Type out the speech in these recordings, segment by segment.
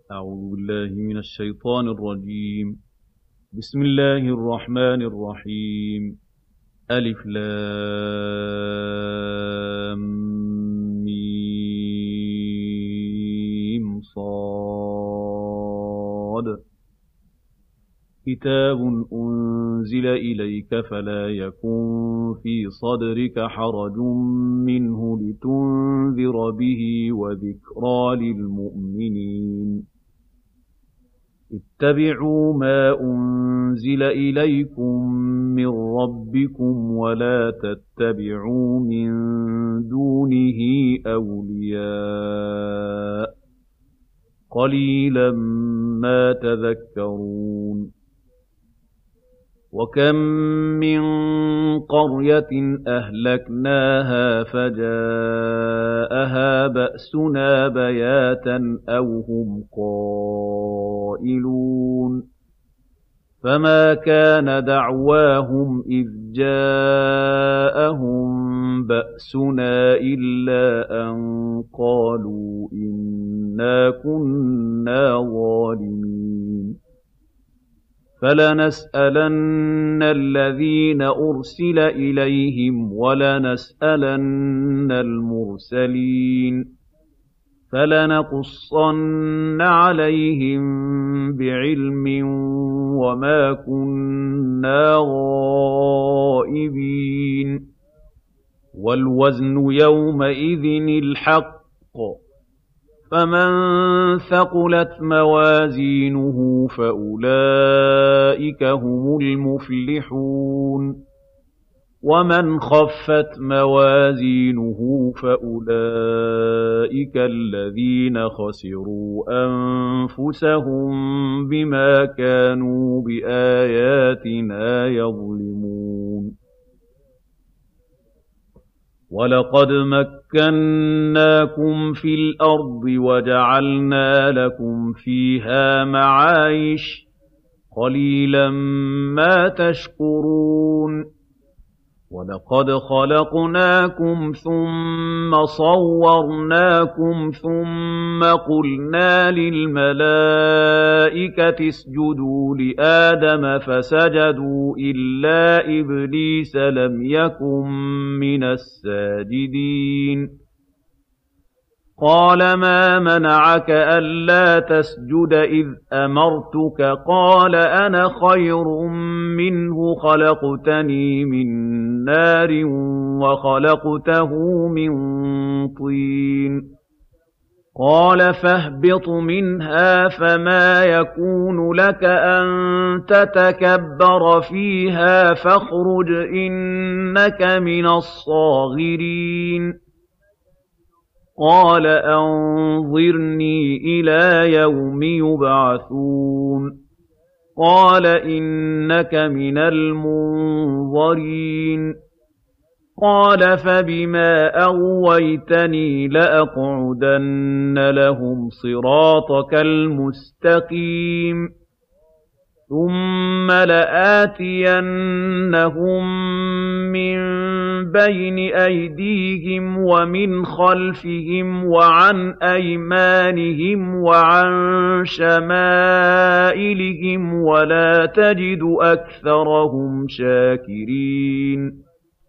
أعوذ بالله من الشيطان الرجيم. بسم الله الرحمن الرحيم. ألف لام ميم صاد. كتاب أنزل إليك فلا يكن في صدرك حرج منه لتنذر به وذكرى للمؤمنين. اتبعوا ما أنزل إليكم من ربكم ولا تتبعوا من دونه أولياء قليلا ما تذكرون. وكم من قرية أهلكناها فجاءها بأسنا بياتا أو هم قائلون. فما كان دعواهم إذ جاءهم بأسنا إلا أن قالوا إنا كنا ظالمين. فلنسألن الذين أرسل إليهم ولنسألن المرسلين. فلنقصن عليهم بعلم وما كنا غائبين. والوزن يومئذ الحق. فمن ثقلت موازينه فأولئك هم المفلحون. ومن خفت موازينه فأولئك الذين خسروا أنفسهم بما كانوا بآياتنا يظلمون. وَلَقَدْ مَكَّنَّاكُمْ فِي الْأَرْضِ وَجَعَلْنَا لَكُمْ فِيهَا مَعَايِشَ قَلِيلًا مَا تَشْكُرُونَ. وَلَقَدْ خَلَقْنَاكُمْ ثُمَّ صَوَّرْنَاكُمْ ثُمَّ قُلْنَا لِلْمَلَائِكَةِ اسْجُدُوا لِآدَمَ فَسَجَدُوا إِلَّا إِبْلِيسَ لَمْ يَكُن مِّنَ السَّاجِدِينَ. قَالَ مَا مَنَعَكَ أَلَّا تَسْجُدَ إِذْ أَمَرْتُكَ ۖ قَالَ أَنَا خَيْرٌ مِّنْهُ خَلَقْتَنِي مِن نَّارٍ وَخَلَقْتَهُ مِن طِينٍ. قَالَ فَاهْبِطْ مِنْهَا فَمَا يَكُونُ لَكَ أَن تَتَكَبَّرَ فِيهَا فَاخْرُجْ إِنَّكَ مِنَ الصَّاغِرِينَ. قَالَ أَنظِرْنِي إِلَىٰ يَوْمِ يُبْعَثُونَ. قَالَ إِنَّكَ مِنَ الْمُنظَرِينَ. قَالَ فَبِمَا أَغْوَيْتَنِي لَأَقْعُدَنَّ لَهُمْ صِرَاطَكَ الْمُسْتَقِيمَ. ثُمَّ لَآتِيَنَّهُم مِّن بَيْنِ أَيْدِيهِمْ وَمِنْ خَلْفِهِمْ وَعَنْ أَيْمَانِهِمْ وَعَن شَمَائِلِهِمْ وَلَا تَجِدُ أَكْثَرَهُمْ شَاكِرِينَ.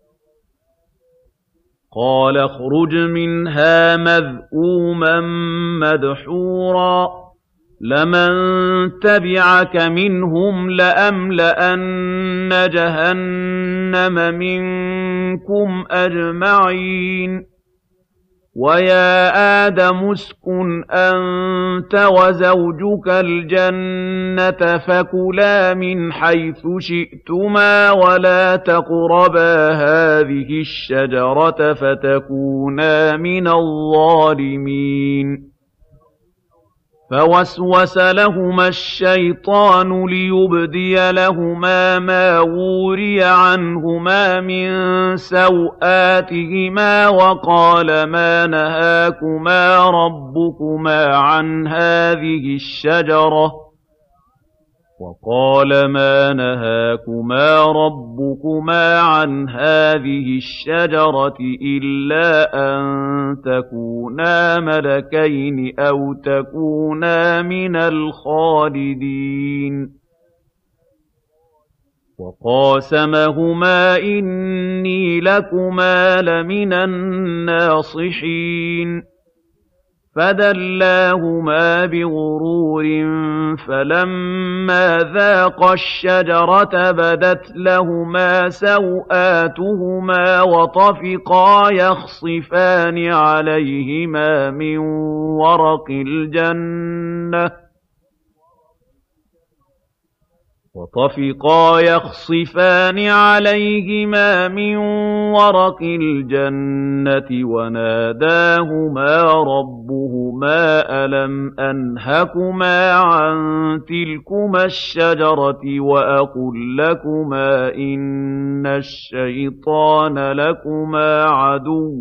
قَالَ اخْرُجْ مِنْهَا مَذْءُومًا مَّدْحُورًا ۖ لَمَن تَبِعَكَ مِنْهُمْ لَأَمْلَأَنَّ جَهَنَّمَ مِنكُمْ أَجْمَعِينَ. وَيَا آدَمُ اسْكُنْ أَنتَ وَزَوْجُكَ الْجَنَّةَ فَكُلَا مِنْ حَيْثُ شِئْتُمَا وَلَا تَقْرَبَا هَٰذِهِ الشَّجَرَةَ فَتَكُونَا مِنَ الظَّالِمِينَ. فَوَسْوَسَ لَهُمَا الشَّيْطَانُ لِيُبْدِيَ لَهُمَا مَا وُورِيَ عَنْهُمَا مِن سَوْآتِهِمَا وَقَالَ مَا نَهَاكُمَا رَبُّكُمَا عَنْ هَٰذِهِ الشَّجَرَةِ وقال ما نهاكما ربكما عن هذه الشجرة إلا أن تكونا ملكين أو تكونا من الخالدين وقاسمهما إني لكما لمن الناصحين فدلاهما بغرور فلما ذاقا الشجرة بدت لهما سوآتهما وطفقا يخصفان عليهما من ورق الجنة وناداهما ربهما ألم أنهكما عن تلكما الشجرة وأقل لكما إن الشيطان لكما عدو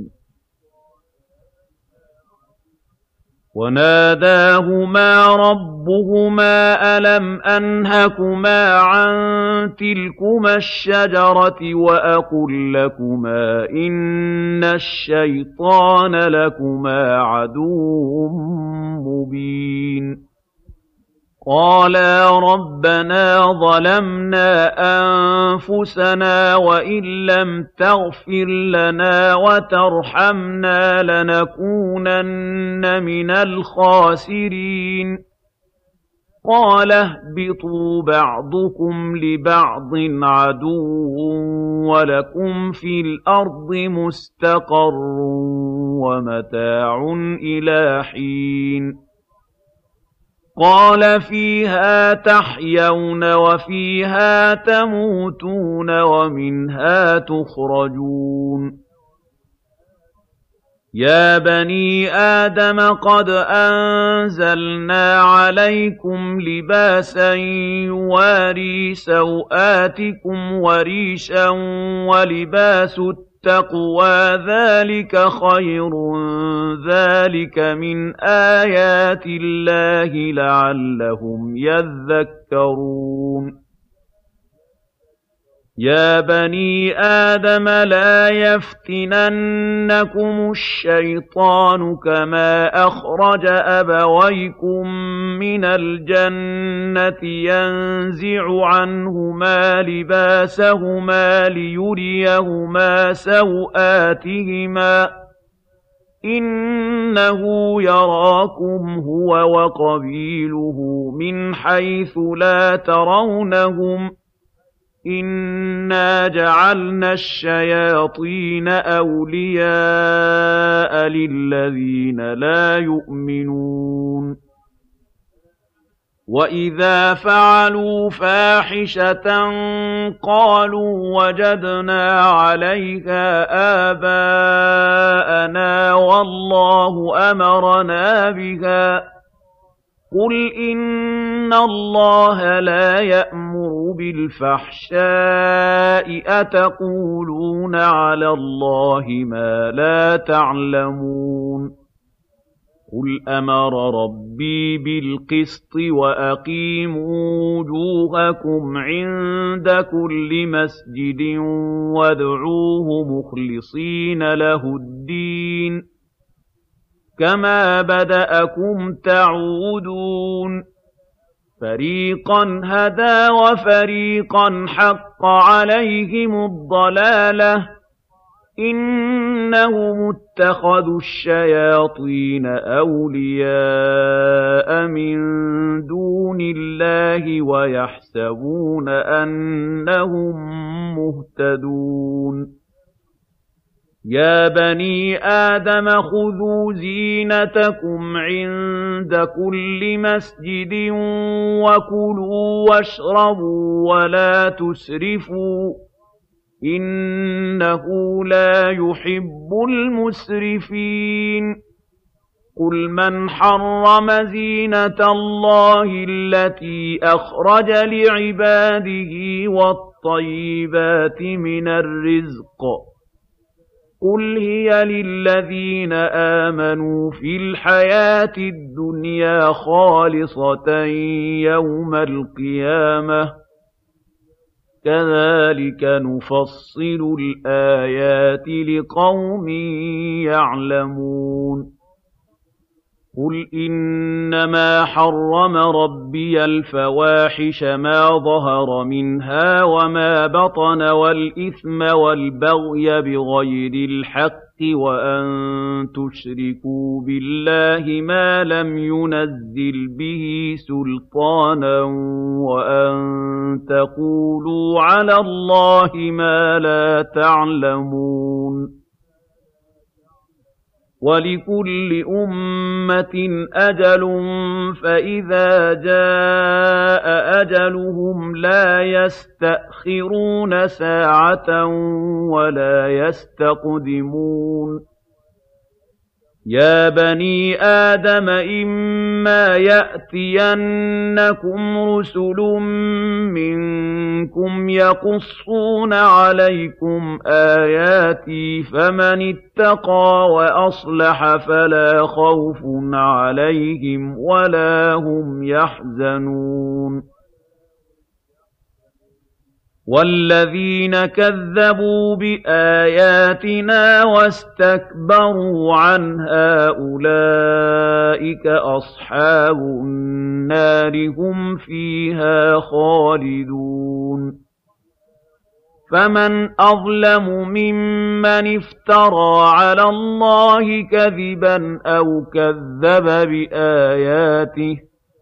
وناداهما ربهما ألم أنهكما عن تلكما الشجرة وأقل لكما إن الشيطان لكما عدو مبين قالا ربنا ظلمنا أنفسنا وإن لم تغفر لنا وترحمنا لنكونن من الخاسرين قال اهبطوا بعضكم لبعض عدو ولكم في الأرض مستقر ومتاع إلى حين قال فيها تحيون وفيها تموتون ومنها تخرجون يا بني آدم قد أنزلنا عليكم لباسا يواري سوآتكم وريشا ولباس التقوى ذلك خير ذلك من آيات الله لعلهم يذكرون يا بني آدم لا يفتننكم الشيطان كما أخرج أبويكم من الجنة ينزع عنهما لباسهما ليريهما سوآتهما إنه يراكم هو وقبيله من حيث لا ترونهم إنا جعلنا الشياطين أولياء للذين لا يؤمنون وإذا فعلوا فاحشة قالوا وجدنا عليها آباءنا والله أمرنا بها قل إن الله لا يأمر بالفحشاء أتقولون على الله ما لا تعلمون قل أمر ربي بالقسط وأقيموا وجوهكم عند كل مسجد وادعوه مخلصين له الدين كما بدأكم تعودون فريقا هدى وفريقا حق عليهم الضلالة إنهم اتخذوا الشياطين أولياء من دون الله ويحسبون أنهم مهتدون يا بني آدم خذوا زينتكم عند كل مسجد وكلوا واشربوا ولا تسرفوا إنه لا يحب المسرفين قل من حرم زينة الله التي أخرج لعباده والطيبات من الرزق قُلْ هِيَ لِلَّذِينَ آمَنُوا فِي الْحَيَاةِ الدُّنْيَا خَالِصَةً يَوْمَ الْقِيَامَةِ ۗ كَذَٰلِكَ نُفَصِّلُ الْآيَاتِ لِقَوْمٍ يَعْلَمُونَ قُلْ إِنَّمَا حَرَّمَ رَبِّيَ الْفَوَاحِشَ مَا ظَهَرَ مِنْهَا وَمَا بَطَنَ وَالْإِثْمَ وَالْبَغْيَ بِغَيْرِ الْحَقِّ وَأَن تُشْرِكُوا بِاللَّهِ مَا لَمْ يُنَزِّلْ بِهِ سُلْطَانًا وَأَن تَقُولُوا عَلَى اللَّهِ مَا لَا تَعْلَمُونَ وَلِكُلِّ أُمَّةٍ أَجَلٌ فَإِذَا جَاءَ أَجَلُهُمْ لَا يَسْتَأْخِرُونَ سَاعَةً وَلَا يَسْتَقْدِمُونَ يَا بَنِي آدَمَ إِمَّا يَأْتِيَنَّكُمْ رُسُلٌ مِّنكُمْ يَقُصُّونَ عَلَيْكُمْ آيَاتِي فَمَنِ اتَّقَىٰ وَأَصْلَحَ فَلَا خَوْفٌ عَلَيْهِمْ وَلَا هُمْ يَحْزَنُونَ وَالَّذِينَ كَذَّبُوا بِآيَاتِنَا وَاسْتَكْبَرُوا عَنْهَا أُولَٰئِكَ أَصْحَابُ النَّارِ ۖ هُمْ فِيهَا خَالِدُونَ فَمَنْ أَظْلَمُ مِمَّنِ افْتَرَىٰ عَلَى اللَّهِ كَذِبًا أَوْ كَذَّبَ بِآيَاتِهِ ۚ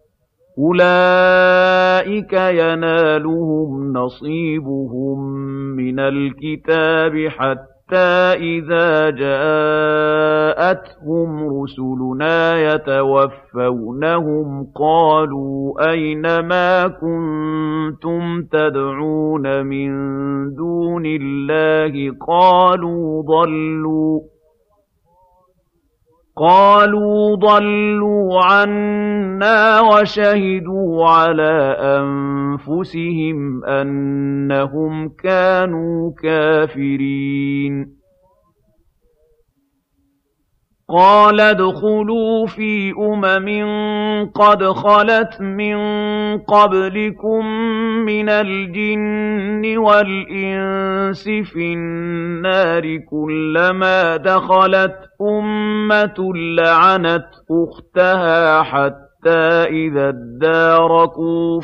أُولَٰئِكَ يَنَالُهُمْ نَصِيبُهُم مِّنَ الْكِتَابِ حَتَّىٰ إِذَا جَاءَتْهُمْ رُسُلُنَا يَتَوَفَّوْنَهُمْ قَالُوا أَيْنَ مَا كُنتُمْ تَدْعُونَ مِن دُونِ اللَّهِ قَالُوا ضَلُّوا عَنَّا وَشَهِدُوا عَلَىٰ أَنفُسِهِمْ أَنَّهُمْ كَانُوا كَافِرِينَ قَالَ ادْخُلُوا فِي قَدْ خَلَتْ مِن قَبْلِكُم مِّنَ الْجِنِّ وَالْإِنسِ فِي النَّارِ كُلَّمَا دَخَلَتْ أُمَّةٌ لَّعَنَتْ أُخْتَهَا حَتَّىٰ إِذَا ادَّارَكُوا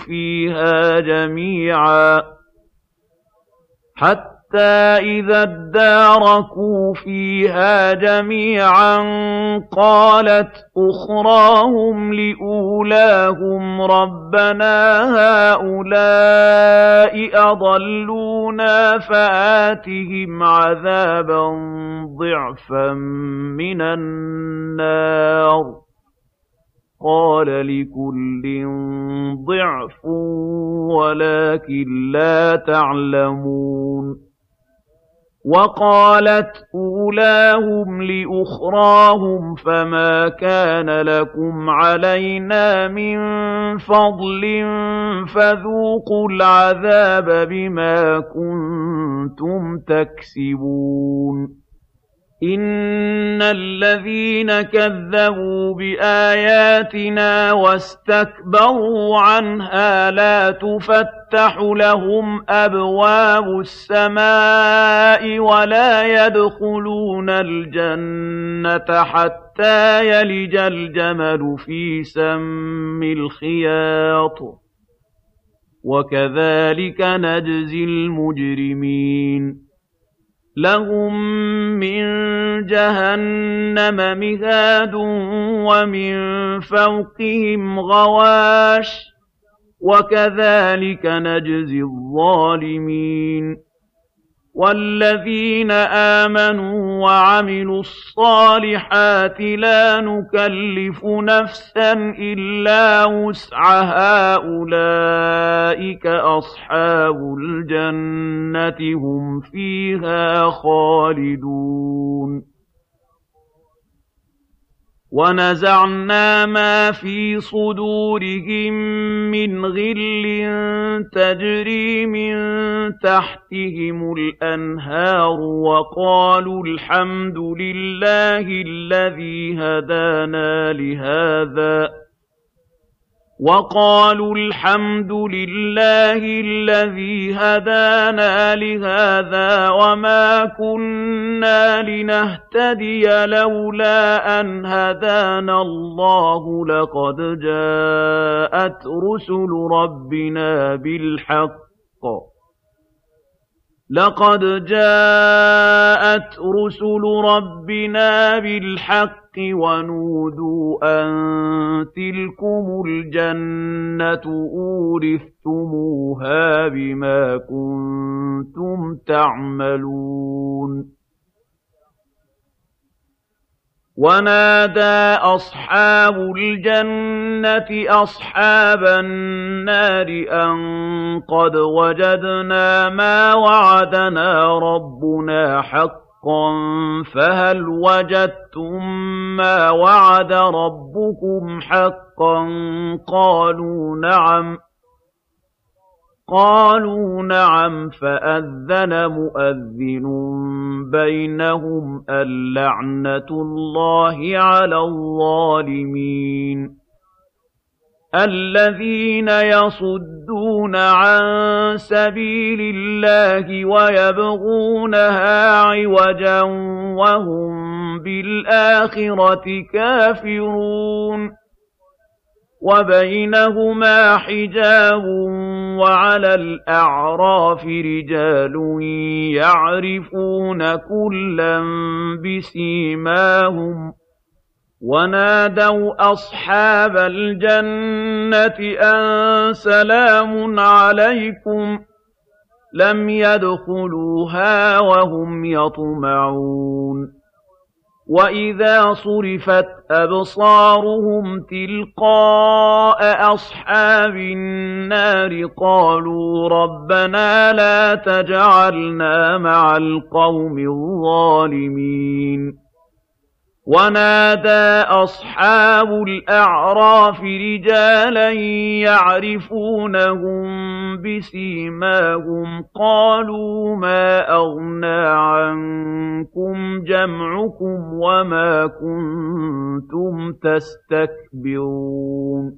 فِيهَا جَمِيعًا قَالَتْ أُخْرَاهُمْ لِأُولَاهُمْ رَبَّنَا هَٰؤُلَاءِ أَضَلُّونَا فَآتِهِمْ عَذَابًا ضِعْفًا مِّنَ النَّارِ ۖ قَالَ لِكُلٍّ ضِعْفٌ وَلَٰكِن لَّا تَعْلَمُونَ وَقَالَتْ أُولَاهُمْ لِأُخْرَاهُمْ فَمَا كَانَ لَكُمْ عَلَيْنَا مِن فَضْلٍ فَذُوقُوا الْعَذَابَ بِمَا كُنتُمْ تَكْسِبُونَ إِنَّ الَّذِينَ كَذَّبُوا بِآيَاتِنَا وَاسْتَكْبَرُوا عَنْهَا لَا تُفَتَّحُ لَهُمْ أَبْوَابُ السَّمَاءِ وَلَا يَدْخُلُونَ الْجَنَّةَ حَتَّىٰ يَلِجَ الْجَمَلُ فِي سَمِّ الْخِيَاطِ ۚ وَكَذَٰلِكَ نَجْزِي الْمُجْرِمِينَ لَهُم مِّن جَهَنَّمَ مِهَادٌ وَمِن فَوْقِهِمْ غَوَاشٍ ۚ وَكَذَٰلِكَ نَجْزِي الظَّالِمِينَ وَالَّذِينَ آمَنُوا وَعَمِلُوا الصَّالِحَاتِ لَا نُكَلِّفُ نَفْسًا إِلَّا وُسْعَهَا أُولَٰئِكَ أَصْحَابُ الْجَنَّةِ هُمْ فِيهَا خَالِدُونَ وَنَزَعْنَا مَا فِي صُدُورِهِم مِّنْ غِلٍّ تَجْرِي مِن تَحْتِهِمُ الْأَنْهَارُ وَقَالُوا الْحَمْدُ لِلَّهِ الَّذِي هَدَانَا لِهَٰذَا وَمَا كُنَّا لِنَهْتَدِيَ لَوْلَا أَنْ هَدَانَا اللَّهُ لَقَدْ جَاءَتْ رُسُلُ رَبِّنَا بِالْحَقِّ وَنُودُوا أَن تِلْكُمُ الْجَنَّةُ أُورِثْتُمُوهَا بِمَا كُنتُمْ تَعْمَلُونَ وَنَادَىٰ أَصْحَابُ الْجَنَّةِ أَصْحَابَ النَّارِ أَن قَدْ وَجَدْنَا مَا وَعَدَنَا رَبُّنَا حَقًّا فَهَلْ وَجَدتُّم مَّا وَعَدَ رَبُّكُمْ حَقًّا قَالُوا نَعَمْ فَأَذَّنَ مُؤَذِّنٌ بَيْنَهُمْ اللَّعْنَةُ اللَّهِ عَلَى الظَّالِمِينَ الَّذِينَ يَصُدُّونَ عَن سَبِيلِ اللَّهِ وَيَبْغُونَهَا عِوَجًا وَهُم بِالْآخِرَةِ كَافِرُونَ وَبَيْنَهُمَا حِجَابٌ وَعَلَى الْأَعْرَافِ رِجَالٌ يَعْرِفُونَ كُلًّا بِسِيمَاهُمْ وَنَادَوْا أَصْحَابَ الْجَنَّةِ أَن سَلَامٌ عَلَيْكُمْ لَمْ يَدْخُلُوهَا وَهُمْ يَطْمَعُونَ وَإِذَا صُرِفَتْ أَبْصَارُهُمْ تِلْقَاءَ أَصْحَابِ النَّارِ قَالُوا رَبَّنَا لَا تَجْعَلْنَا مَعَ الْقَوْمِ الظَّالِمِينَ وَنَادَىٰ أَصْحَابُ الْأَعْرَافِ رِجَالًا يَعْرِفُونَهُم بِسِيمَاهُمْ قَالُوا مَا أَغْنَىٰ عَنكُمْ جَمْعُكُمْ وَمَا كُنتُمْ تَسْتَكْبِرُونَ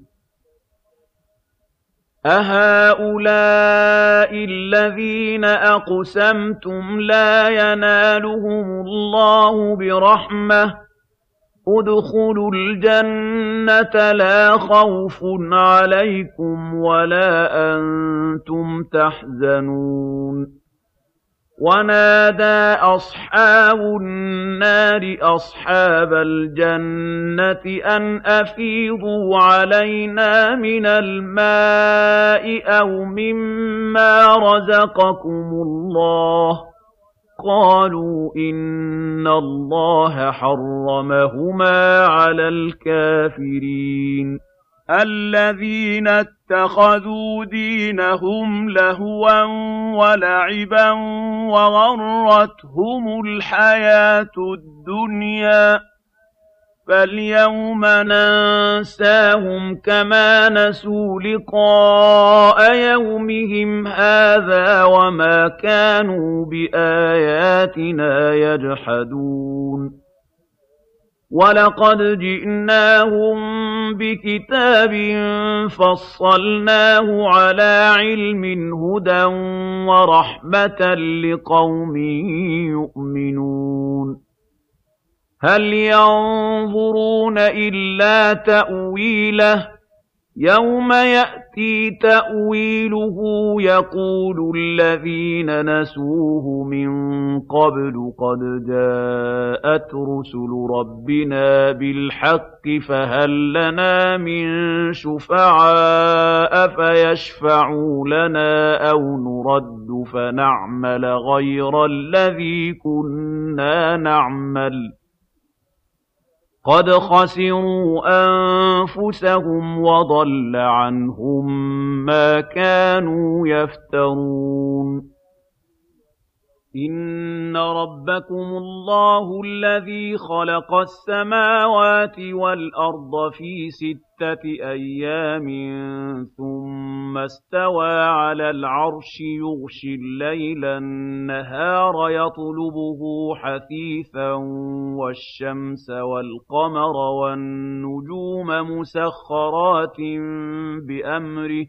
أَهَٰؤُلَاءِ الَّذِينَ أَقْسَمْتُمْ لَا يَنَالُهُمُ اللَّهُ بِرَحْمَةٍ ادْخُلُوا الْجَنَّةَ لَا خَوْفٌ عَلَيْكُمْ وَلَا أَنتُمْ تَحْزَنُونَ وَنَادَىٰ أَصْحَابُ النَّارِ أَصْحَابَ الْجَنَّةِ أَنْ أَفِيضُوا عَلَيْنَا مِنَ الْمَاءِ أَوْ مِمَّا رَزَقَكُمُ اللَّهُ قَالُوا إِنَّ اللَّهَ حَرَّمَهُمَا عَلَى الْكَافِرِينَ الَّذِينَ اتَّخَذُوا دِينَهُمْ لَهْوًا وَلَعِبًا وَغَرَّتْهُمُ الْحَيَاةُ الدُّنْيَا فَالْيَوْمَ نَنسَاهُمْ كَمَا نَسُوا لِقَاءَ يَوْمِهِمْ هَٰذَا وَمَا كَانُوا بِآيَاتِنَا يَجْحَدُونَ وَلَقَدْ جِئْنَاهُم بِكِتَابٍ فَصَّلْنَاهُ عَلَىٰ عِلْمٍ هُدًى وَرَحْمَةً لِّقَوْمٍ يُؤْمِنُونَ هَلْ يَنظُرُونَ إِلَّا تَأْوِيلَهُ يَوْمَ يَأْتِي تَأْوِيلُهُ يَقُولُ الَّذِينَ نَسُوهُ مِن قَبْلُ قَدْ جَاءَتْ رُسُلُ رَبِّنَا بِالْحَقِّ فَهَل لَّنَا مِن شُفَعَاءَ فَيَشْفَعُوا لَنَا أَوْ نُرَدُّ فَنَعْمَلَ غَيْرَ الَّذِي كُنَّا نَعْمَلُ قَدْ خَسِرُوا أَنفُسَهُمْ وَضَلَّ عَنْهُم مَّا كَانُوا يَفْتَرُونَ إِنَّ رَبَّكُمُ اللَّهُ الَّذِي خَلَقَ السَّمَاوَاتِ وَالْأَرْضَ فِي 6 أَيَّامٍ ثُمَّ اسْتَوَىٰ عَلَى الْعَرْشِ يُغْشِي اللَّيْلَ النَّهَارَ يَطْلُبُهُ حَثِيثًا وَالشَّمْسَ وَالْقَمَرَ وَالنُّجُومَ مُسَخَّرَاتٍ بِأَمْرِهِ ۗ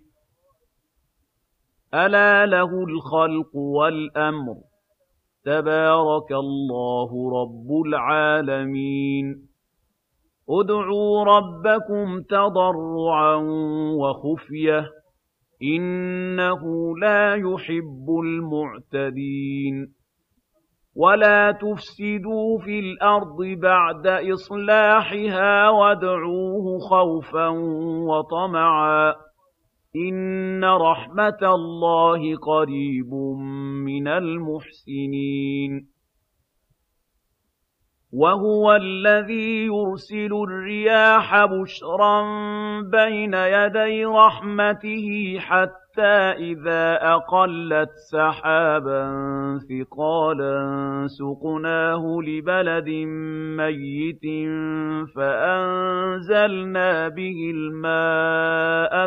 أَلَا لَهُ الْخَلْقُ وَالْأَمْرُ ۗ تَبَارَكَ اللَّهُ رَبُّ الْعَالَمِينَ ادْعُوا رَبَّكُمْ تَضَرُّعًا وَخُفْيَةً ۚ إِنَّهُ لَا يُحِبُّ الْمُعْتَدِينَ وَلَا تُفْسِدُوا فِي الْأَرْضِ بَعْدَ إِصْلَاحِهَا وَادْعُوهُ خَوْفًا وَطَمَعًا ۚ إِنَّ رَحْمَتَ اللَّهِ قَرِيبٌ مِّنَ الْمُحْسِنِينَ وَهُوَ الَّذِي يُرْسِلُ الرِّيَاحَ بُشْرًا بَيْنَ يَدَيْ رَحْمَتِهِ حَتَّىٰ إِذَا أَقَلَّتْ سَحَابًا ثِقَالًا سُقْنَاهُ لِبَلَدٍ مَّيِّتٍ فَأَنزَلْنَا بِهِ الْمَاءَ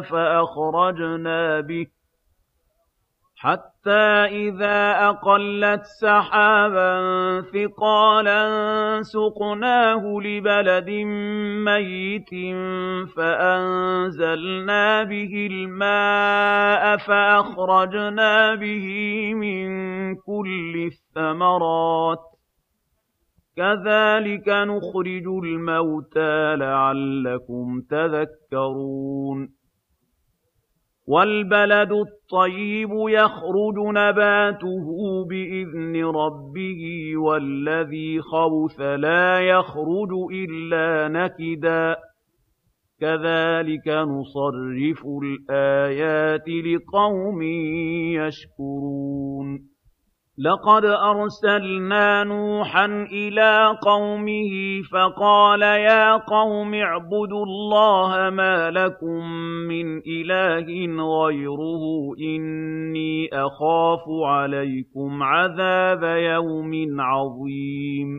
حَتَّىٰ إِذَا أَقَلَّتْ سَحَابًا ثِقَالًا سُقْنَاهُ لِبَلَدٍ مَّيِّتٍ فَأَنزَلْنَا بِهِ الْمَاءَ فَأَخْرَجْنَا بِهِ مِن كُلِّ الثَّمَرَاتِ ۚ كَذَٰلِكَ نُخْرِجُ الْمَوْتَىٰ لَعَلَّكُمْ تَذَكَّرُونَ وَالْبَلَدُ الطَّيِّبُ يَخْرُجُ نَبَاتُهُ بِإِذْنِ رَبِّهِ وَالَّذِي خَبُثَ لَا يَخْرُجُ إِلَّا نَكِدًا ۚ كَذَٰلِكَ نُصَرِّفُ الْآيَاتِ لِقَوْمٍ يَشْكُرُونَ لَقَدْ أَرْسَلْنَا نُوحًا إِلَىٰ قَوْمِهِ فَقَالَ يَا قَوْمِ اعْبُدُوا اللَّهَ مَا لَكُم مِّنْ إِلَٰهٍ غَيْرُهُ إِنِّي أَخَافُ عَلَيْكُمْ عَذَابَ يَوْمٍ عَظِيمٍ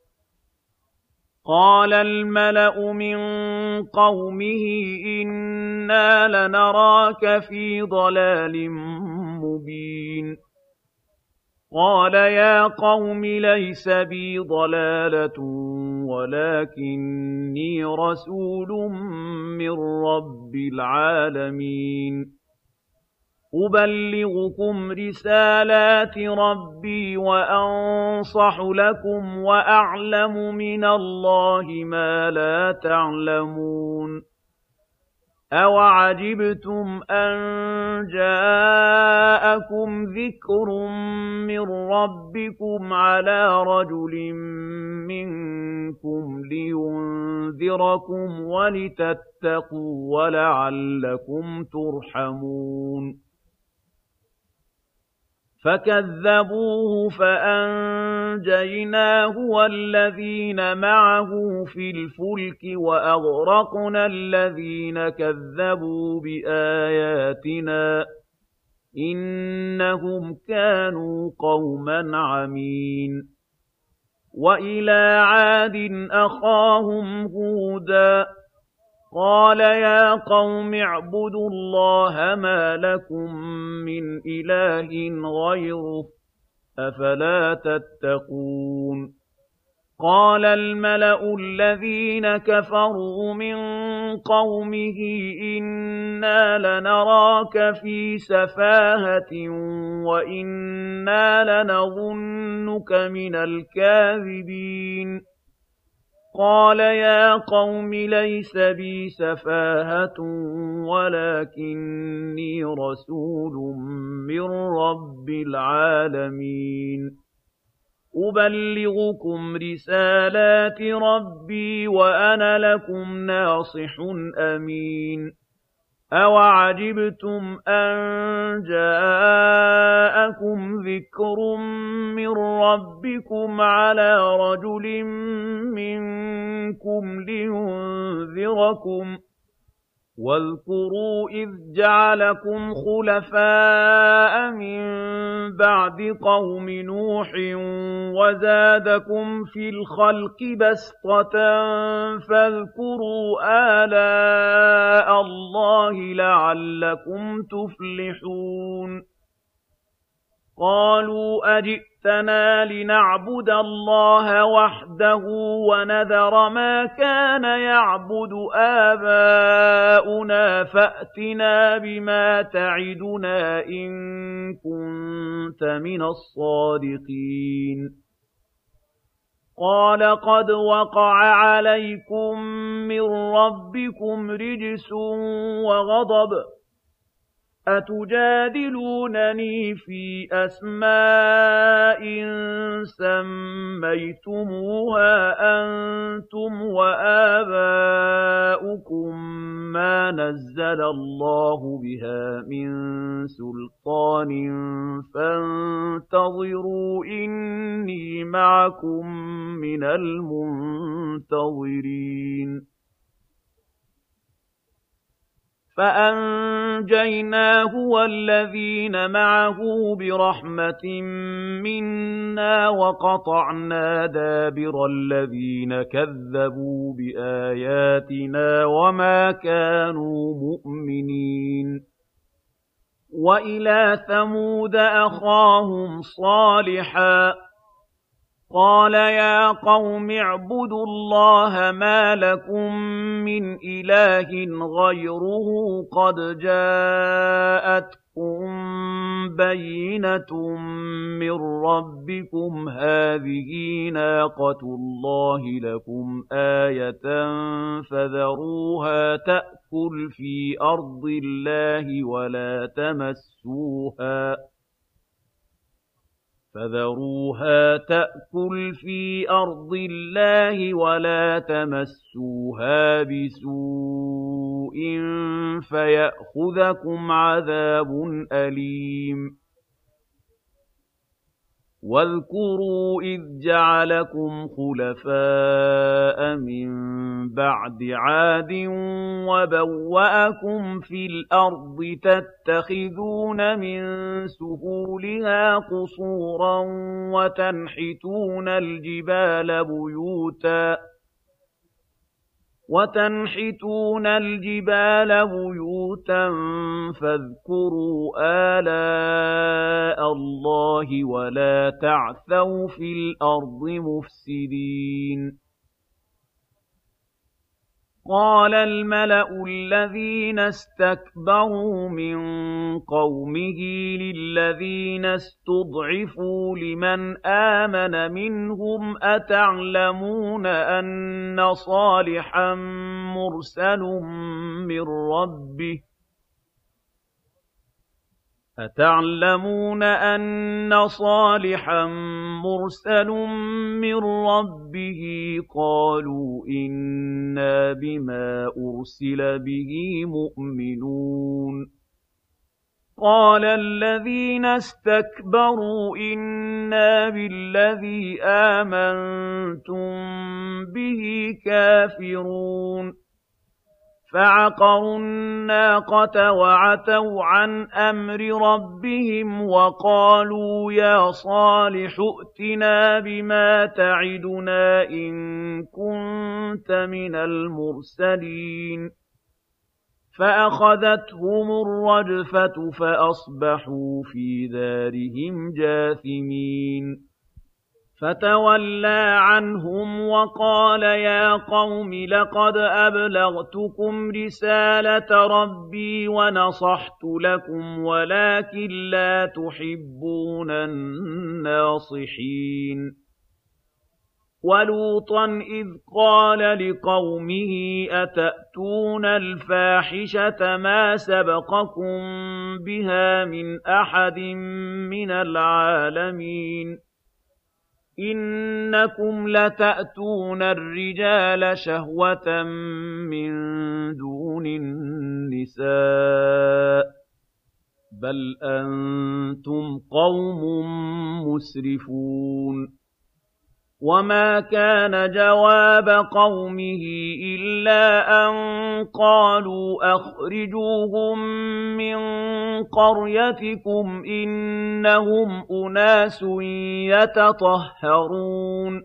قَالَ الْمَلَأُ مِن قَوْمِهِ إِنَّا لَنَرَاكَ فِي ضَلَالٍ مُّبِينٍ قَالَ يَا قَوْمِ لَيْسَ بِي ضَلَالَةٌ وَلَٰكِنِّي رَسُولٌ مِّن رَّبِّ الْعَالَمِينَ أُبَلِّغُكُمْ رِسَالَاتِ رَبِّي وَأَنصَحُ لَكُمْ وَأَعْلَمُ مِنَ اللَّهِ مَا لَا تَعْلَمُونَ أَوَعَجِبْتُمْ أَن جَاءَكُمْ ذِكْرٌ مِّن رَّبِّكُمْ عَلَىٰ رَجُلٍ مِّنكُمْ لِيُنذِرَكُمْ وَلِتَتَّقُوا وَلَعَلَّكُمْ تُرْحَمُونَ فَكَذَّبُوهُ فَأَنجَيْنَاهُ وَالَّذِينَ مَعَهُ فِي الْفُلْكِ وَأَغْرَقْنَا الَّذِينَ كَذَّبُوا بِآيَاتِنَا ۚ إِنَّهُمْ كَانُوا قَوْمًا عَمِينَ وَإِلَىٰ عَادٍ أَخَاهُمْ هُودًا ۗ قَالَ يَا قَوْمِ اعْبُدُوا اللَّهَ مَا لَكُم مِّنْ إِلَٰهٍ غَيْرُهُ ۖ أَفَلَا تَتَّقُونَ قَالَ الْمَلَأُ الَّذِينَ كَفَرُوا مِن قَوْمِهِ إِنَّا لَنَرَاكَ فِي سَفَاهَةٍ وَإِنَّا لَنَظُنُّكَ مِنَ الْكَاذِبِينَ قَالَ يَا قَوْمِ لَيْسَ بِي سَفَاهَةٌ وَلَٰكِنِّي رَسُولٌ مِّن رَّبِّ الْعَالَمِينَ أُبَلِّغُكُمْ رِسَالَاتِ رَبِّي وَأَنَا لَكُمْ نَاصِحٌ أَمِينٌ أَوَعَجِبْتُمْ أَن جَاءَكُمْ ذِكْرٌ مِّن رَّبِّكُمْ عَلَىٰ رَجُلٍ مِّنكُمْ لِيُنذِرَكُمْ ۚ وَاذْكُرُوا إِذْ جَعَلَكُمْ خُلَفَاءَ مِن بَعْدِ قَوْمِ نُوحٍ وَزَادَكُمْ فِي الْخَلْقِ بَسْطَةً فَاذْكُرُوا آلَاءَ اللَّهِ لَعَلَّكُمْ تُفْلِحُونَ قَالُوا أَجِئْتَنَا لِنَعْبُدَ اللَّهَ وَحْدَهُ وَنَذَرَ مَا كَانَ يَعْبُدُ آبَاؤُنَا فَأْتِنَا بِمَا تَعِدُنَا إِن كُنتَ مِنَ الصَّادِقِينَ قَالَ قَدْ وَقَعَ عَلَيْكُم مِّن رَّبِّكُمْ رِجْسٌ وَغَضَبٌ أَتُجَادِلُونَنِي فِي أَسْمَاءٍ سَمَّيْتُمُوهَا أَنتُمْ وَآبَاؤُكُم مَّا نَزَّلَ اللَّهُ بِهَا مِن سُلْطَانٍ فَانتَظِرُوا إِنِّي مَعَكُم مِّنَ الْمُنتَظِرِينَ فَأَنجَيْنَاهُ وَالَّذِينَ مَعَهُ بِرَحْمَةٍ مِّنَّا وَقَطَعْنَا دَابِرَ الَّذِينَ كَذَّبُوا بِآيَاتِنَا وَمَا كَانُوا مُؤْمِنِينَ وَإِلَىٰ ثَمُودَ أَخَاهُمْ صَالِحًا قَالَ يَا قَوْمِ اعْبُدُوا اللَّهَ مَا لَكُم مِّنْ إِلَٰهٍ غَيْرُهُ قَدْ جَاءَتْكُم بَيِّنَةٌ مِّن رَّبِّكُمْ هَٰذِهِ نَاقَةُ اللَّهِ لَكُمْ آيَةً فَذَرُوهَا تَأْكُلْ فِي أَرْضِ اللَّهِ وَلَا تَمَسُّوهَا بِسُوءٍ فَيَأْخُذَكُمْ عَذَابٌ أَلِيمٌ وَاذْكُرُوا إِذْ جَعَلَكُمْ خُلَفَاءَ مِن بَعْدِ عَادٍ وَبَوَّأَكُمْ فِي الْأَرْضِ تَتَّخِذُونَ مِن سُهُولِهَا قُصُورًا وَتَنْحِتُونَ الْجِبَالَ بُيُوتًا فَاذْكُرُوا آلَاءَ اللَّهِ وَلَا تَعْثَوْا فِي الْأَرْضِ مُفْسِدِينَ قَالَ الْمَلَأُ الَّذِينَ اسْتَكْبَرُوا مِن قَوْمِهِ لِلَّذِينَ اسْتُضْعِفُوا لِمَنْ آمَنَ مِنْهُمْ أَتَعْلَمُونَ أَنَّ صَالِحًا مُرْسَلٌ مِّن رَّبِّهِ قَالُوا إِنَّا بِمَا أُرْسِلَ بِهِ مُؤْمِنُونَ قَالَ الَّذِينَ اسْتَكْبَرُوا إِنَّا بِالَّذِي آمَنتُم بِهِ كَافِرُونَ فَعَقَرُوا النَّاقَةَ وَعَتَوْا عَنْ أَمْرِ رَبِّهِمْ وَقَالُوا يَا صَالِحُ ائْتِنَا بِمَا تَعِدُنَا إِن كُنتَ مِنَ الْمُرْسَلِينَ فَأَخَذَتْهُمُ الرَّجْفَةُ فَأَصْبَحُوا فِي دَارِهِمْ جَاثِمِينَ فَتَوَلَّىٰ عَنْهُمْ وَقَالَ يَا قَوْمِ لَقَدْ أَبْلَغْتُكُمْ رِسَالَةَ رَبِّي وَنَصَحْتُ لَكُمْ وَلَٰكِن لَّا تُحِبُّونَ النَّاصِحِينَ وَلُوطًا إِذْ قَالَ لِقَوْمِهِ أَتَأْتُونَ الْفَاحِشَةَ مَا سَبَقَكُم بِهَا مِنْ أَحَدٍ مِّنَ الْعَالَمِينَ إِنَّكُمْ لَتَأْتُونَ الرِّجَالَ شَهْوَةً مِّن دُونِ النِّسَاءِ بَلْ أَنتُمْ قَوْمٌ مُّسْرِفُونَ وَمَا كَانَ جَوَابَ قَوْمِهِ إِلَّا أَن قَالُوا أَخْرِجُوهُم مِّن قَرْيَتِكُمْ ۖ إِنَّهُمْ أُنَاسٌ يَتَطَهَّرُونَ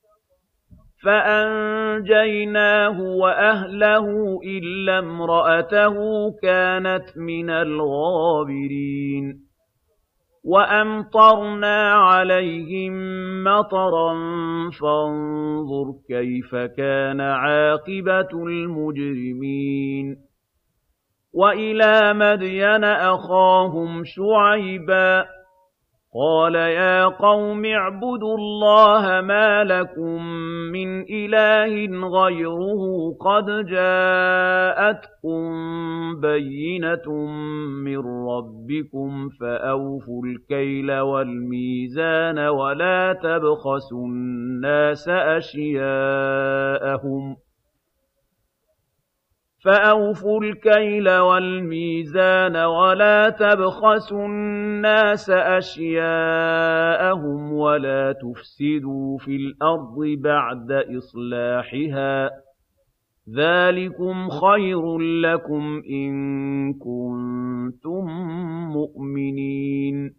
فَأَنجَيْنَاهُ وَأَهْلَهُ إِلَّا امْرَأَتَهُ كَانَتْ مِنَ الْغَابِرِينَ وَأَمْطَرْنَا عَلَيْهِم مَّطَرًا ۖ فَانظُرْ كَيْفَ كَانَ عَاقِبَةُ الْمُجْرِمِينَ وَإِلَىٰ مَدْيَنَ أَخَاهُمْ شُعَيْبًا ۗ قَالَ يَا قَوْمِ اعْبُدُوا اللَّهَ مَا لَكُم مِّنْ إِلَٰهٍ غَيْرُهُ قَدْ جَاءَتْكُم بَيِّنَةٌ مِّن رَّبِّكُمْ فَأَوْفُوا الْكَيْلَ وَالْمِيزَانَ وَلَا تَبْخَسُوا النَّاسَ أَشْيَاءَهُمْ وَلَا تُفْسِدُوا فِي الْأَرْضِ بَعْدَ إِصْلَاحِهَا ۚ ذَٰلِكُمْ خَيْرٌ لَّكُمْ إِن كُنتُم مُّؤْمِنِينَ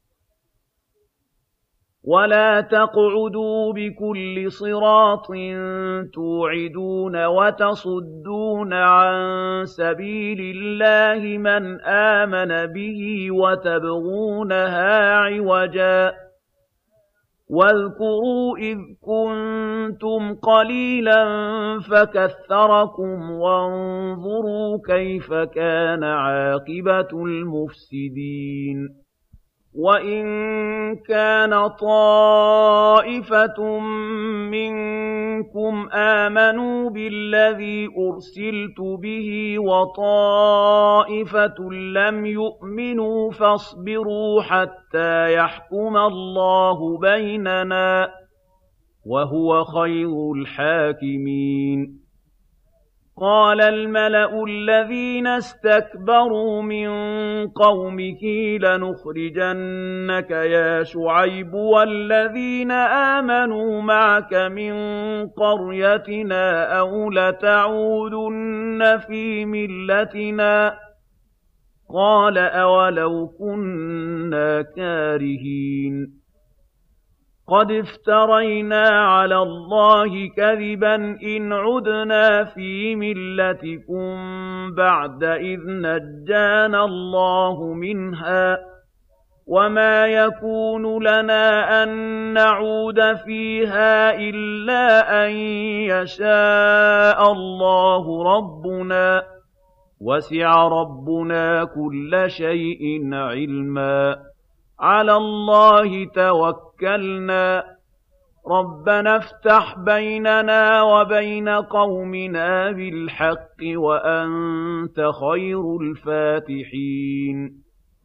وَلَا تَقْعُدُوا بِكُلِّ صِرَاطٍ تُوعِدُونَ وَتَصُدُّونَ عَن سَبِيلِ اللَّهِ مَنْ آمَنَ بِهِ وَتَبْغُونَهَا عِوَجًا ۚ وَاذْكُرُوا إِذْ كُنتُمْ قَلِيلًا فَكَثَّرَكُمْ وَانظُرُوا كَيْفَ كَانَ عَاقِبَةُ الْمُفْسِدِينَ وَإِن كَانَ طَائِفَةٌ مِّنكُمْ آمَنُوا بِالَّذِي أُرْسِلْتُ بِهِ وَطَائِفَةٌ لَّمْ يُؤْمِنُوا فَاصْبِرُوا حَتَّىٰ يَحْكُمَ اللَّهُ بَيْنَنَا ۚ وَهُوَ خَيْرُ الْحَاكِمِينَ قَالَ الْمَلَأُ الَّذِينَ اسْتَكْبَرُوا مِن قَوْمِهِ لَنُخْرِجَنَّكَ يَا شُعَيْبُ وَالَّذِينَ آمَنُوا مَعَكَ مِن قَرْيَتِنَا أَوْ لَتَعُودُنَّ فِي مِلَّتِنَا ۚ قَالَ أَوَلَوْ كُنَّا كَارِهِينَ قَدِ افْتَرَيْنَا عَلَى اللَّهِ كَذِبًا إِنْ عُدْنَا فِي مِلَّتِكُم بَعْدَ إِذْ نَجَّانَا اللَّهُ مِنْهَا ۚ وَمَا يَكُونُ لَنَا أَن نَّعُودَ فِيهَا إِلَّا أَن يَشَاءَ اللَّهُ رَبُّنَا ۚ وَسِعَ رَبُّنَا كُلَّ شَيْءٍ عِلْمًا عَلَى اللَّهِ تَوَكَّلْنَا رَبَّنَا افْتَحْ بَيْنَنَا وَبَيْنَ قَوْمِنَا بِالْحَقِّ وَأَنتَ خَيْرُ الْفَاتِحِينَ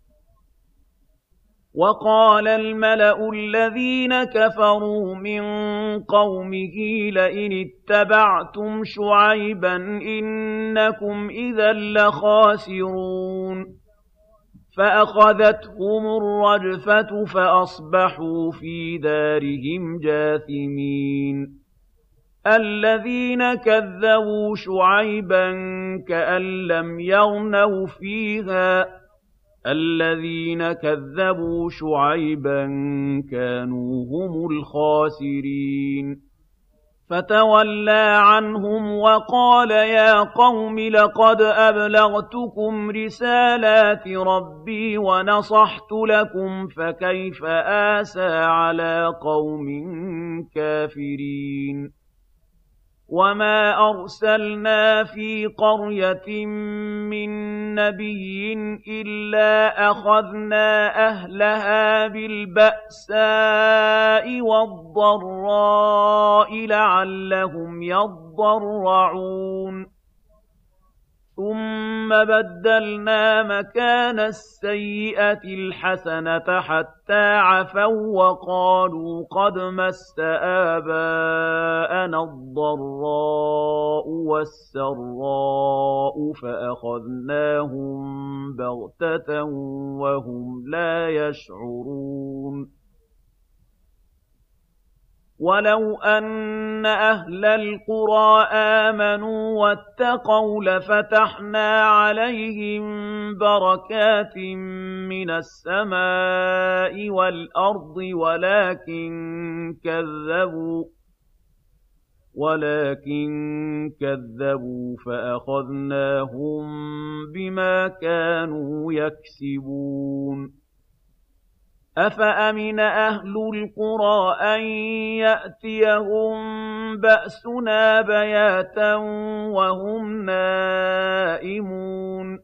وَقَالَ الْمَلَأُ الَّذِينَ كَفَرُوا مِن قَوْمِهِ لَئِنِ اتَّبَعْتُمْ شُعَيْبًا إِنَّكُمْ إِذًا لَّخَاسِرُونَ فَأَخَذَتْهُمُ الرَّجْفَةُ فَأَصْبَحُوا فِي دَارِهِمْ جَاثِمِينَ الَّذِينَ كَذَّبُوا شُعَيْبًا كَأَن لَّمْ يَغْنَوْا فِيهَا ۚ الَّذِينَ كَذَّبُوا شُعَيْبًا كَانُوا هُمُ الْخَاسِرِينَ فَتَوَلَّىٰ عَنْهُمْ وَقَالَ يَا قَوْمِ لَقَدْ أَبْلَغْتُكُمْ رِسَالَاتِ رَبِّي وَنَصَحْتُ لَكُمْ فَكَيْفَ آسَىٰ عَلَىٰ قَوْمٍ كَافِرِينَ وَمَا أَرْسَلْنَا فِي قَرْيَةٍ مِّن نَّبِيٍّ إِلَّا أَخَذْنَا أَهْلَهَا بِالْبَأْسَاءِ وَالضَّرَّاءِ لَعَلَّهُمْ يَضَّرَّعُونَ ثُمَّ بَدَّلْنَا مَكَانَ السَّيِّئَةِ الْحَسَنَةَ حَتَّىٰ عَفَوا وَّقَالُوا قَدْ مَسَّ آبَاءَنَا الضَّرَّاءُ وَالسَّرَّاءُ فَأَخَذْنَاهُم بَغْتَةً وَهُمْ لَا يَشْعُرُونَ وَلَوْ أَنَّ أَهْلَ الْقُرَىٰ آمَنُوا وَاتَّقَوْا لَفَتَحْنَا عَلَيْهِم بَرَكَاتٍ مِّنَ السَّمَاءِ وَالْأَرْضِ وَلَٰكِن كَذَّبُوا فَأَخَذْنَاهُم بِمَا كَانُوا يَكْسِبُونَ أَفَأَمِنَ أَهْلُ الْقُرَىٰ أَن يَأْتِيَهُم بَأْسُنَا بَيَاتًا وَهُمْ نَائِمُونَ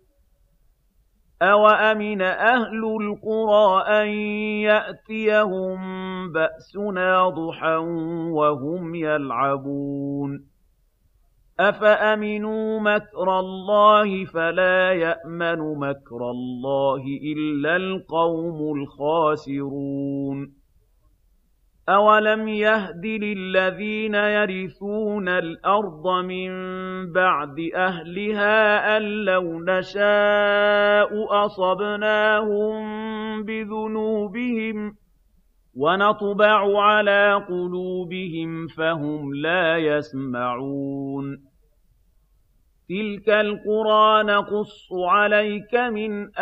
أَوَأَمِنَ أَهْلُ الْقُرَىٰ أَن يَأْتِيَهُم بَأْسُنَا ضُحًى وَهُمْ يَلْعَبُونَ أَفَأَمِنُوا مَكْرَ اللَّهِ فَلَا يَأْمَنُ مَكْرَ اللَّهِ إِلَّا الْقَوْمُ الْخَاسِرُونَ أَوَلَمْ يَهْدِ لِلَّذِينَ يَرِثُونَ الْأَرْضَ مِن بَعْدِ أَهْلِهَا أَن لَّوْ نَشَاءُ أَصَبْنَاهُم بِذُنُوبِهِمْ وَنَطْبَعُ عَلَىٰ قُلُوبِهِمْ فَهُمْ لَا يَسْمَعُونَ تِلْكَ الْقُرَىٰ نَقُصُّ عَلَيْكَ مِنْ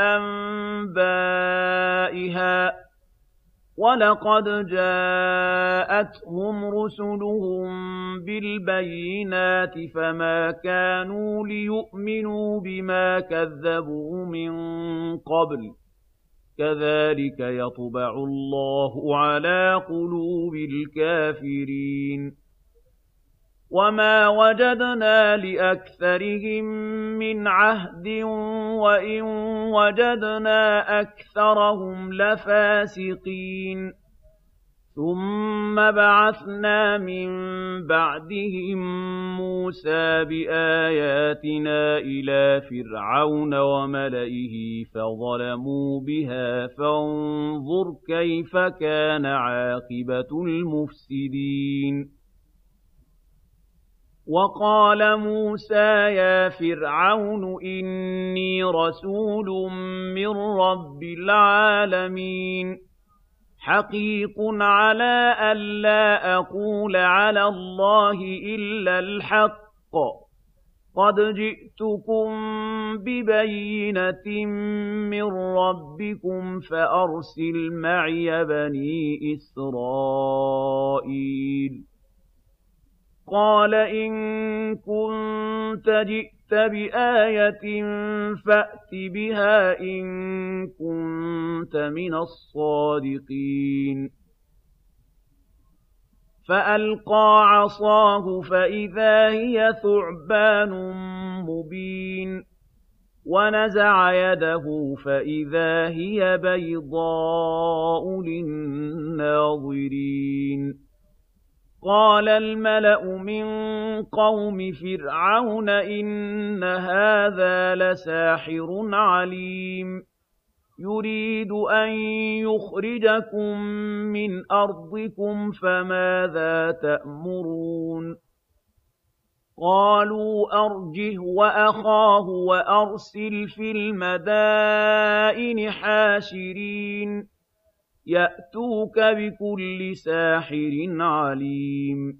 أَنبَائِهَا ۚ وَلَقَدْ جَاءَتْهُمْ رُسُلُهُم بِالْبَيِّنَاتِ فَمَا كَانُوا لِيُؤْمِنُوا بِمَا كَذَّبُوا مِن قَبْلُ ۚ كَذَٰلِكَ يَطْبَعُ اللَّهُ عَلَىٰ قُلُوبِ الْكَافِرِينَ وَمَا وَجَدْنَا لِأَكْثَرِهِم مِّنْ عَهْدٍ وَإِن وَجَدْنَا أَكْثَرَهُمْ لَفَاسِقِينَ ثُمَّ بَعَثْنَا مِن بَعْدِهِم مُّوسَىٰ بِآيَاتِنَا إِلَىٰ فِرْعَوْنَ وَمَلَئِهِ فَظَلَمُوا بِهَا فَانظُرْ كَيْفَ كَانَ عَاقِبَةُ الْمُفْسِدِينَ وَقَالَ مُوسَىٰ يَا فِرْعَوْنُ إِنِّي رَسُولٌ مِّن رَّبِّ الْعَالَمِينَ حَقِيقٌ عَلَىٰ أَلَّا أَقُولَ عَلَى اللَّهِ إِلَّا الْحَقَّ قَدْ جِئْتُكُم بِبَيِّنَةٍ مِّن رَّبِّكُمْ فَأَرْسِلْ مَعِيَ بَنِي إِسْرَائِيلَ قَالَ إِن كُنتَ جِئْتَ بِآيَةٍ فَأْتِ بِهَا إِن كُنتَ مِنَ الصَّادِقِينَ فَأَلْقَىٰ عَصَاهُ فَإِذَا هِيَ ثُعْبَانٌ مُّبِينٌ وَنَزَعَ يَدَهُ فَإِذَا هِيَ بَيْضَاءُ لِلنَّاظِرِينَ قَالَ الْمَلَأُ مِن قَوْمِ فِرْعَوْنَ إِنَّ هَٰذَا لَسَاحِرٌ عَلِيمٌ يُرِيدُ أَن يُخْرِجَكُم مِّنْ أَرْضِكُمْ فَمَاذَا تَأْمُرُونَ قَالُوا أَرْجِهْ وَأَخَاهُ وَأَرْسِلْ فِي الْمَدَائِنِ حَاشِرِينَ يَأْتُوكَ بِكُلِّ سَاحِرٍ عَلِيمٍ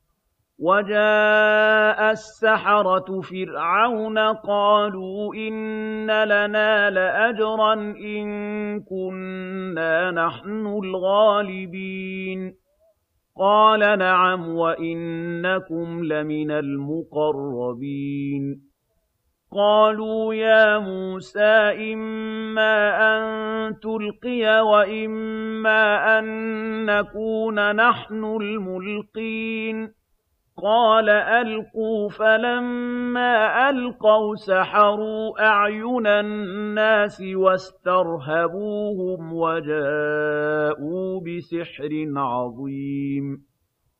وَجَاءَ السَّحَرَةُ فِرْعَوْنَ قَالُوا إِنَّ لَنَا لَأَجْرًا إِن كُنَّا نَحْنُ الْغَالِبِينَ قَالَ نَعَمْ وَإِنَّكُمْ لَمِنَ الْمُقَرَّبِينَ قَالُوا يَا مُوسَىٰ إِمَّا أَن تُلْقِيَ وَإِمَّا أَن نَّكُونَ نَحْنُ الْمُلْقِينَ قَالَ أَلْقُوا فَلَمَّا أَلْقَوْا سَحَرُوا أَعْيُنَ النَّاسِ وَاسْتَرْهَبُوهُمْ وَجَاءُوا بِسِحْرٍ عَظِيمٍ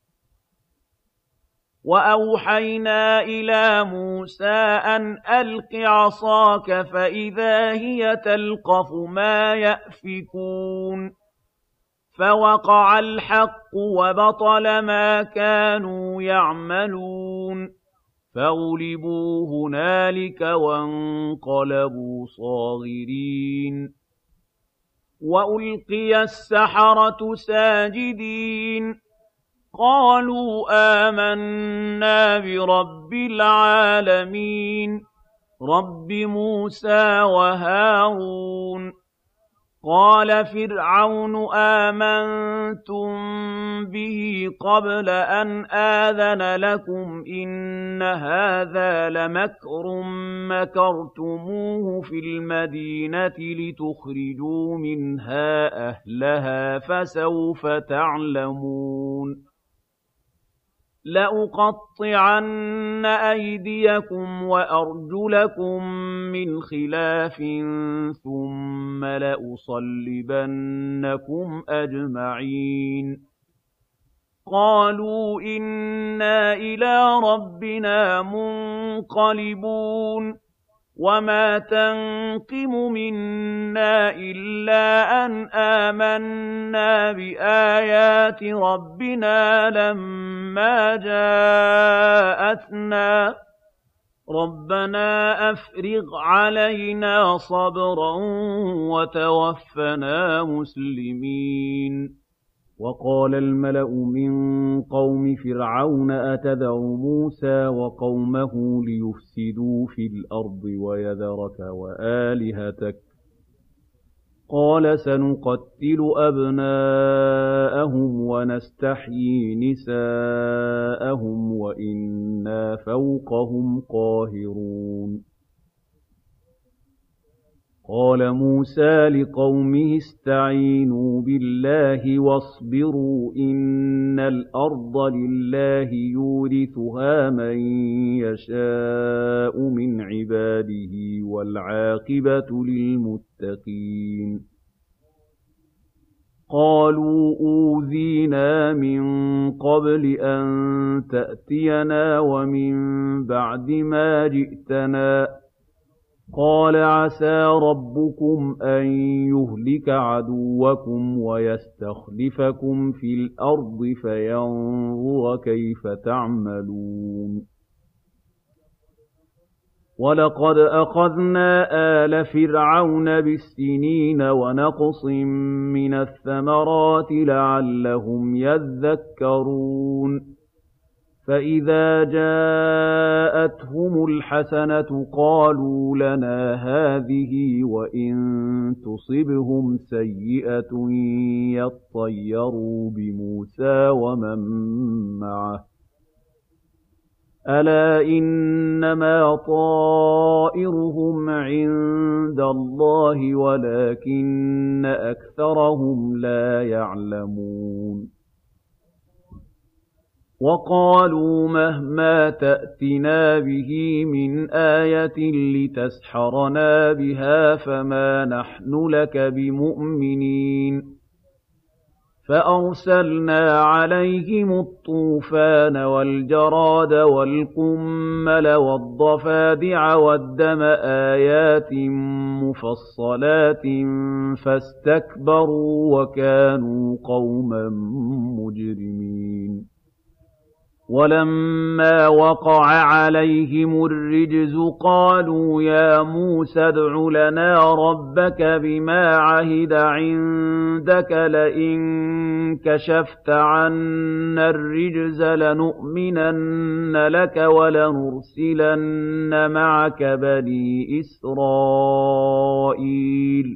وَأَوْحَيْنَا إِلَىٰ مُوسَىٰ أَنْ أَلْقِ عَصَاكَ فَإِذَا هِيَ تَلْقَفُ مَا يَأْفِكُونَ فَوَقَعَ الْحَقُّ وَبَطَلَ مَا كَانُوا يَعْمَلُونَ فَغُلِبُوا هُنَالِكَ وَانقَلَبُوا صَاغِرِينَ وَأُلْقِيَ السَّحَرَةُ سَاجِدِينَ قَالُوا آمَنَّا بِرَبِّ الْعَالَمِينَ رَبِّ مُوسَىٰ وَهَارُونَ قَالَ فِرْعَوْنُ آمَنتُم بِهِ قَبْلَ أَنْ آذَنَ لَكُمْ إِنَّ هَٰذَا لَمَكْرٌ مَّكَرْتُمُوهُ فِي الْمَدِينَةِ لِتُخْرِجُوا مِنْهَا أَهْلَهَا فَسَوْفَ تَعْلَمُونَ لَأُقَطِّعَنَّ أَيْدِيَكُمْ وَأَرْجُلَكُم مِّنْ خِلَافٍ ثُمَّ لَأُصَلِّبَنَّكُمْ أَجْمَعِينَ قَالُوا إِنَّا إِلَىٰ رَبِّنَا مُنقَلِبُونَ وَمَا تَنقِمُ مِنَّا إِلَّا أَنْ آمَنَّا بِآيَاتِ رَبِّنَا لَمَّا جَاءَتْنَا رَبَّنَا أَفْرِغْ عَلَيْنَا صَبْرًا وَتَوَفَّنَا مُسْلِمِينَ وَقَالَ الْمَلَأُ مِن قَوْمِ فِرْعَوْنَ أَتَذَرُ مُوسَىٰ وَقَوْمَهُ لِيُفْسِدُوا فِي الْأَرْضِ وَيَذَرَكَ وَآلِهَتَكَ ۚ قَالَ سَنُقَتِّلُ أَبْنَاءَهُمْ وَنَسْتَحْيِي نِسَاءَهُمْ وَإِنَّا فَوْقَهُمْ قَاهِرُونَ قَالَ مُوسَىٰ لِقَوْمِهِ اسْتَعِينُوا بِاللَّهِ وَاصْبِرُوا إِنَّ الْأَرْضَ لِلَّهِ يُورِثُهَا مَن يَشَاءُ مِنْ عِبَادِهِ وَالْعَاقِبَةُ لِلْمُتَّقِينَ قَالُوا أُوذِينَا مِن قَبْلِ أَن تَأْتِيَنَا وَمِن بَعْدِ مَا جِئْتَنَا ۚ قَالَ عَسَىٰ رَبُّكُمْ أَن يُهْلِكَ عَدُوَّكُمْ وَيَسْتَخْلِفَكُمْ فِي الْأَرْضِ فَيَنظُرَ كَيْفَ تَعْمَلُونَ وَلَقَدْ أَخَذْنَا آلَ فِرْعَوْنَ بِالسِّنِينَ وَنَقْصٍ مِّنَ الثَّمَرَاتِ لَعَلَّهُمْ يَذَّكَّرُونَ فَإِذَا جَاءَتْهُمُ الْحَسَنَةُ قَالُوا لَنَا هَٰذِهِ وَإِن تُصِبْهُمْ سَيِّئَةٌ يَطَّيَّرُوا بِمُوسَىٰ وَمَن مَّعَهُ ۗ أَلَا إِنَّمَا طَائِرُهُمْ عِندَ اللَّهِ وَلَٰكِنَّ أَكْثَرَهُمْ لَا يَعْلَمُونَ وَقَالُوا مَهْمَا تَأْتِنَا بِهِ مِنْ آيَةٍ لِّتَسْحَرَنَا بِهَا فَمَا نَحْنُ لَكَ بِمُؤْمِنِينَ فَأَرْسَلْنَا عَلَيْهِمُ الطُّوفَانَ وَالْجَرَادَ وَالْقُمَّلَ وَالضَّفَادِعَ وَالدَّمَ آيَاتٍ مُّفَصَّلَاتٍ فَاسْتَكْبَرُوا وَكَانُوا قَوْمًا مُّجْرِمِينَ وَلَمَّا وَقَعَ عَلَيْهِمُ الرِّجْزُ قَالُوا يَا مُوسَى ادْعُ لَنَا رَبَّكَ بِمَا عَهِدَ عِندَكَ لَئِن كَشَفْتَ عَنَّا الرِّجْزَ لَنُؤْمِنَنَّ لَكَ وَلَنُرْسِلَنَّ مَعَكَ بَنِي إِسْرَائِيلَ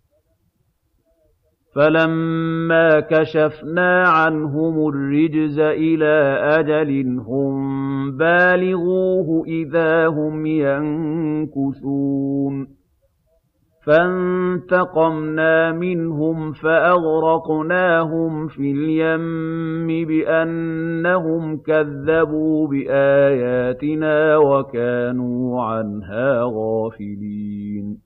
فَلَمَّا كَشَفْنَا عَنْهُمُ الرِّجْزَ إِلَىٰ أَجَلٍ هُم بَالِغُوهُ إِذَا هُمْ يَنكُثُونَ فَانتَقَمْنَا مِنْهُمْ فَأَغْرَقْنَاهُمْ فِي الْيَمِّ بِأَنَّهُمْ كَذَّبُوا بِآيَاتِنَا وَكَانُوا عَنْهَا غَافِلِينَ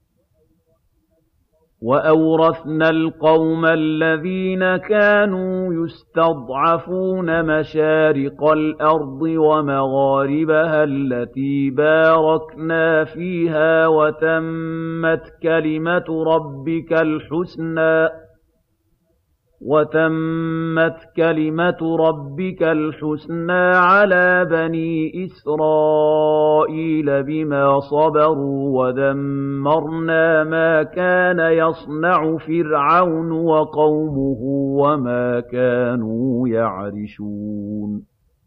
وَأَوْرَثْنَا الْقَوْمَ الَّذِينَ كَانُوا يُسْتَضْعَفُونَ مَشَارِقَ الْأَرْضِ وَمَغَارِبَهَا الَّتِي بَارَكْنَا فِيهَا وَتَمَّتْ كَلِمَةُ رَبِّكَ الْحُسْنَىٰ وَتَمَّتْ كَلِمَةُ رَبِّكَ الْحُسْنَىٰ عَلَىٰ بَنِي إِسْرَائِيلَ بِمَا صَبَرُوا وَدَمَّرْنَا مَا كَانَ يَصْنَعُ فِرْعَوْنُ وَقَوْمُهُ وَمَا كَانُوا يَعْرِشُونَ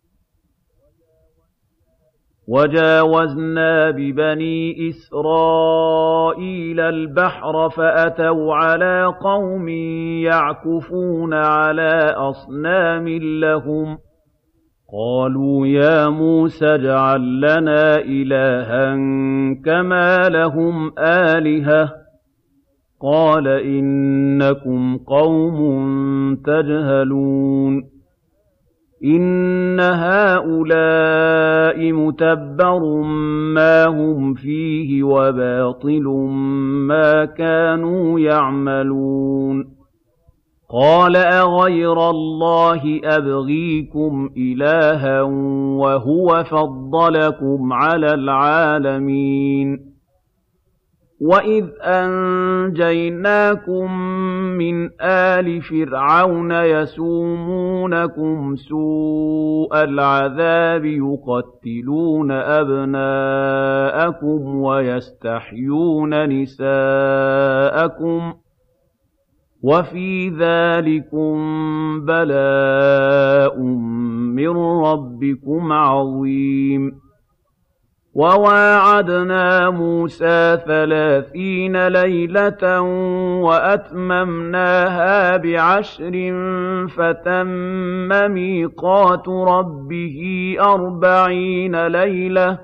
وَجَاوَزْنَا بِبَنِي إِسْرَائِيلَ الْبَحْرَ فَأَتَوْا عَلَىٰ قَوْمٍ يَعْكُفُونَ عَلَىٰ أَصْنَامٍ لَّهُمْ قَالُوا يَا مُوسَى اجْعَل لَّنَا إِلَٰهًا كَمَا لَهُمْ آلِهَةٌ قَالَ إِنَّكُمْ قَوْمٌ تَجْهَلُونَ إِنَّ هَٰؤُلَاءِ مُتَبَّرٌ مَّا هُمْ فِيهِ وَبَاطِلٌ مَّا كَانُوا يَعْمَلُونَ قَالَ أَغَيْرَ اللَّهِ أَبْغِيكُمْ إِلَٰهًا وَهُوَ فَضَّلَكُمْ عَلَى الْعَالَمِينَ وَإِذْ أَنجَيْنَاكُم مِّنْ آلِ فِرْعَوْنَ يَسُومُونَكُمْ سُوءَ الْعَذَابِ يُقَتِّلُونَ أَبْنَاءَكُمْ وَيَسْتَحْيُونَ نِسَاءَكُمْ ۚ وَفِي ذَٰلِكُم بَلَاءٌ مِّن رَّبِّكُمْ عَظِيمٌ وَوَاعَدْنَا مُوسَىٰ 30 لَيْلَةً وَأَتْمَمْنَاهَا ب10 فَتَمَّ مِيقَاتُ رَبِّهِ 40 لَيْلَةً ۚ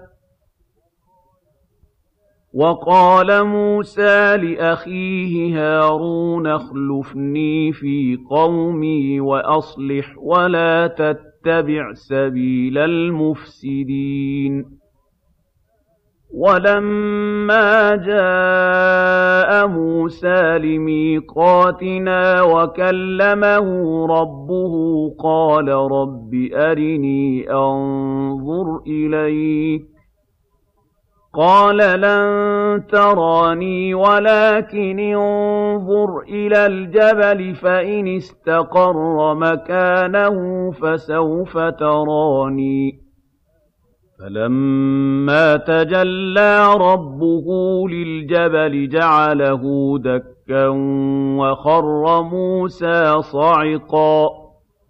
وَقَالَ مُوسَىٰ لِأَخِيهِ هَارُونَ اخْلُفْنِي فِي قَوْمِي وَأَصْلِحْ وَلَا تَتَّبِعْ سَبِيلَ الْمُفْسِدِينَ وَلَمَّا جَاءَ مُوسَىٰ لِمِيقَاتِنَا وَكَلَّمَهُ رَبُّهُ قَالَ رَبِّ أَرِنِي أَنظُرْ إِلَيْكَ ۚ قَالَ لَن تَرَانِي وَلَٰكِنِ انظُرْ إِلَى الْجَبَلِ فَإِنِ اسْتَقَرَّ مَكَانَهُ فَسَوْفَ تَرَانِي ۚ فَلَمَّا تَجَلَّىٰ رَبُّهُ لِلْجَبَلِ جَعَلَهُ دَكًّا وَخَرَّ مُوسَىٰ صَعِقًا ۚ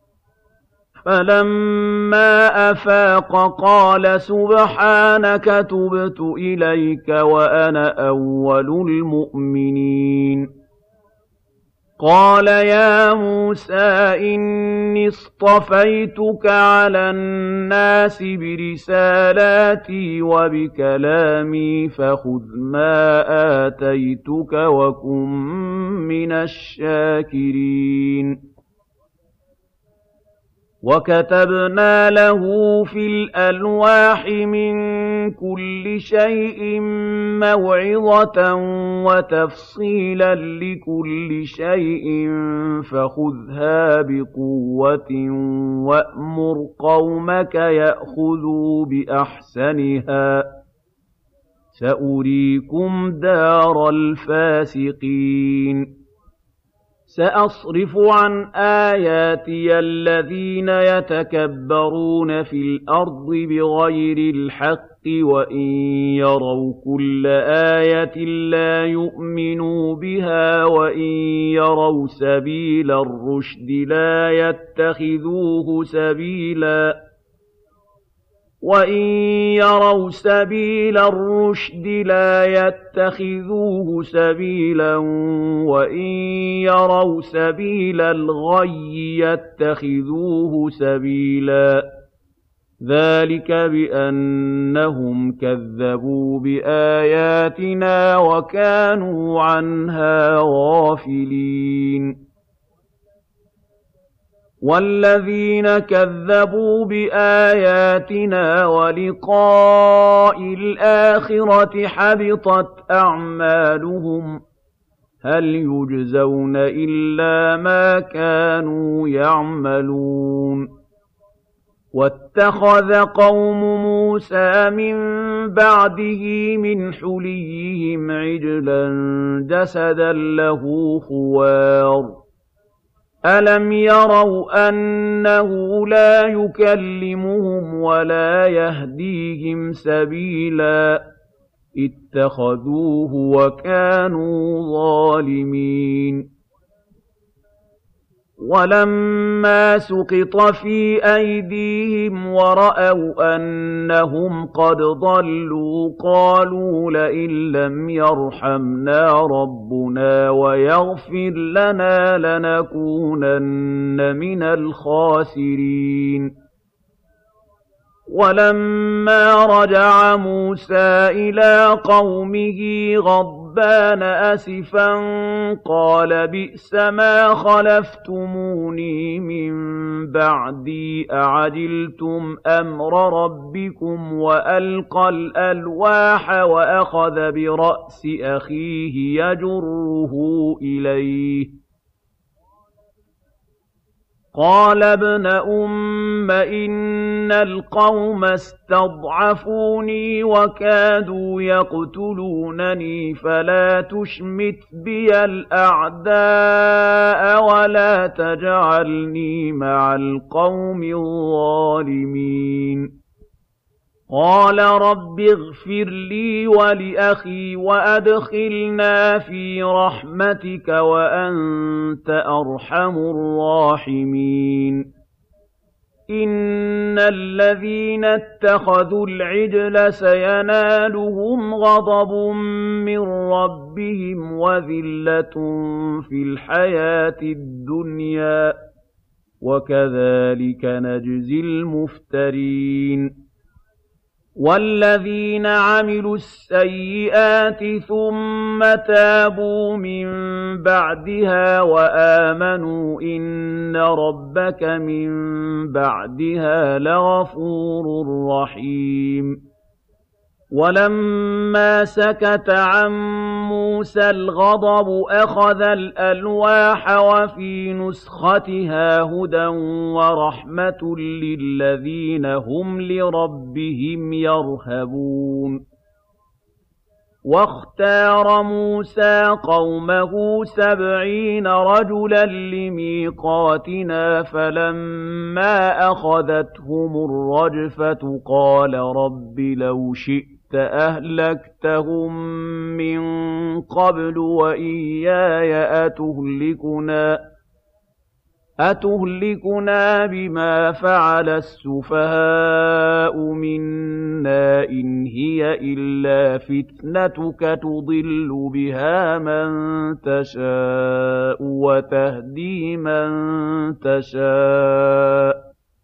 فَلَمَّا أَفَاقَ قَالَ سُبْحَانَكَ تُبْتُ إِلَيْكَ وَأَنَا أَوَّلُ الْمُؤْمِنِينَ قَالَ يَا مُوسَىٰ إِنِّي اصْطَفَيْتُكَ عَلَى النَّاسِ بِرِسَالَاتِي وَبِكَلَامِي فَخُذْ مَا آتَيْتُكَ وَكُن مِّنَ الشَّاكِرِينَ وَكَتَبْنَا لَهُ فِي الْأَلْوَاحِ مِن كُلِّ شَيْءٍ مَّوْعِظَةً وَتَفْصِيلًا لِّكُلِّ شَيْءٍ فَخُذْهَا بِقُوَّةٍ وَأْمُرْ قَوْمَكَ يَأْخُذُوا بِأَحْسَنِهَا ۚ سَأُرِيكُمْ دَارَ الْفَاسِقِينَ سَأَصْرِفُ عَنْ آيَاتِيَ الَّذِينَ يَتَكَبَّرُونَ فِي الْأَرْضِ بِغَيْرِ الْحَقِّ وَإِن يَرَوْا كُلَّ آيَةٍ لَّا يُؤْمِنُوا بِهَا وَإِن يَرَوْا سَبِيلَ الرُّشْدِ لَا يَتَّخِذُوهُ سَبِيلًا وَإِن يَرَوْا سَبِيلَ الْغَيِّ يَتَّخِذُوهُ سَبِيلًا ۚ ذَٰلِكَ بِأَنَّهُمْ كَذَّبُوا بِآيَاتِنَا وَكَانُوا عَنْهَا غَافِلِينَ وَالَّذِينَ كَذَّبُوا بِآيَاتِنَا وَلِقَاءِ الْآخِرَةِ حَبِطَتْ أَعْمَالُهُمْ هَلْ يُجْزَوْنَ إِلَّا مَا كَانُوا يَعْمَلُونَ وَاتَّخَذَ قَوْمُ مُوسَىٰ مِن بَعْدِهِ مِنْ حُلِيِّهِمْ عِجْلًا جَسَدًا لَّهُ خُوَارٌ أَلَمْ يَرَوْا أَنَّهُ لَا يُكَلِّمُهُمْ وَلَا يَهْدِيهِمْ سَبِيلًا اتَّخَذُوهُ وَكَانُوا ظَالِمِينَ وَلَمَّا سُقِطَ فِي أَيْدِيهِمْ وَرَأَوْا أَنَّهُمْ قَدْ ضَلُّوا قَالُوا لَئِن لَّمْ يَرْحَمْنَا رَبُّنَا وَيَغْفِرْ لَنَا لَنَكُونَنَّ مِنَ الْخَاسِرِينَ وَلَمَّا رَجَعَ مُوسَىٰ إِلَىٰ قَوْمِهِ غَضْبَانَ أَسِفًا قَالَ بِئْسَمَا خَلَفْتُمُونِي مِن بَعْدِي أَعَجِلْتُمْ أَمْرَ رَبِّكُمْ وَأَلْقَى الْأَلْوَاحَ وَأَخَذَ بِرَأْسِ أَخِيهِ يَجُرُّهُ إِلَيْهِ قَالَ ابْنَ أُمَّ إِنَّ الْقَوْمَ اسْتَضْعَفُونِي وَكَادُوا يَقْتُلُونَنِي فَلَا تُشْمِتْ بِيَ الْأَعْدَاءَ وَلَا تَجْعَلْنِي مَعَ الْقَوْمِ الظَّالِمِينَ قَالَ رَبِّ اغْفِرْ لِي وَلِأَخِي وَأَدْخِلْنَا فِي رَحْمَتِكَ وَأَنتَ أَرْحَمُ الرَّاحِمِينَ إِنَّ الَّذِينَ اتَّخَذُوا الْعِجْلَ سَيَنَالُهُمْ غَضَبٌ مِّن رَّبِّهِمْ وَذِلَّةٌ فِي الْحَيَاةِ الدُّنْيَا ۚ وَكَذَٰلِكَ نَجْزِي الْمُفْتَرِينَ وَالَّذِينَ عَمِلُوا السَّيِّئَاتِ ثُمَّ تَابُوا مِن بَعْدِهَا وَآمَنُوا إِنَّ رَبَّكَ مِن بَعْدِهَا لَغَفُورٌ رَّحِيمٌ وَلَمَّا سَكَتَ عَن مُّوسَى الْغَضَبُ أَخَذَ الْأَلْوَاحَ وَفِي نُسْخَتِهَا هُدًى وَرَحْمَةٌ لِّلَّذِينَ هُمْ لِرَبِّهِمْ يَرْهَبُونَ وَاخْتَارَ مُوسَىٰ قَوْمَهُ 70 رَجُلًا لِّمِيقَاتِنَا فَلَمَّا أَخَذَتْهُمُ الرَّجْفَةُ قَالَ رَبِّ لَوْ شِئْتَ أَهْلَكْتَهُم مِّن قَبْلُ وَإِيَّايَ أَتُهْلِكُنَا بِمَا فَعَلَ السُّفَهَاءُ مِنَّا إِنْ هِيَ إِلَّا فِتْنَتُكَ تُضِلُّ بِهَا مَن تَشَاءُ وَتَهْدِي مَن تَشَاءُ ۖ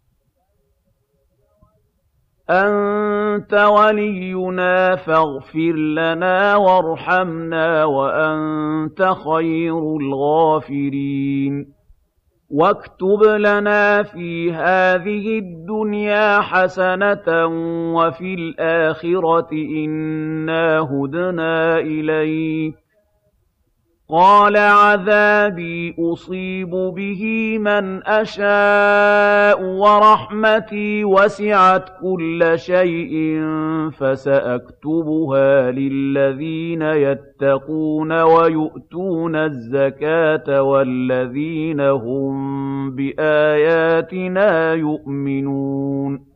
أَنتَ وَلِيُّنَا فَاغْفِرْ لَنَا وَارْحَمْنَا وَأَنتَ خَيْرُ الْغَافِرِينَ وَاكْتُبْ لَنَا فِي هَٰذِهِ الدُّنْيَا حَسَنَةً وَفِي الْآخِرَةِ إِنَّا هُدْنَا إِلَيْكَ ۚ قَالَ عَذَابِي أُصِيبُ بِهِ مَنْ أَشَاءُ وَرَحْمَتِي وَسِعَتْ كُلَّ شَيْءٍ فَسَأَكْتُبُهَا لِلَّذِينَ يَتَّقُونَ وَيُؤْتُونَ الزَّكَاةَ وَالَّذِينَ هُم بِآيَاتِنَا يُؤْمِنُونَ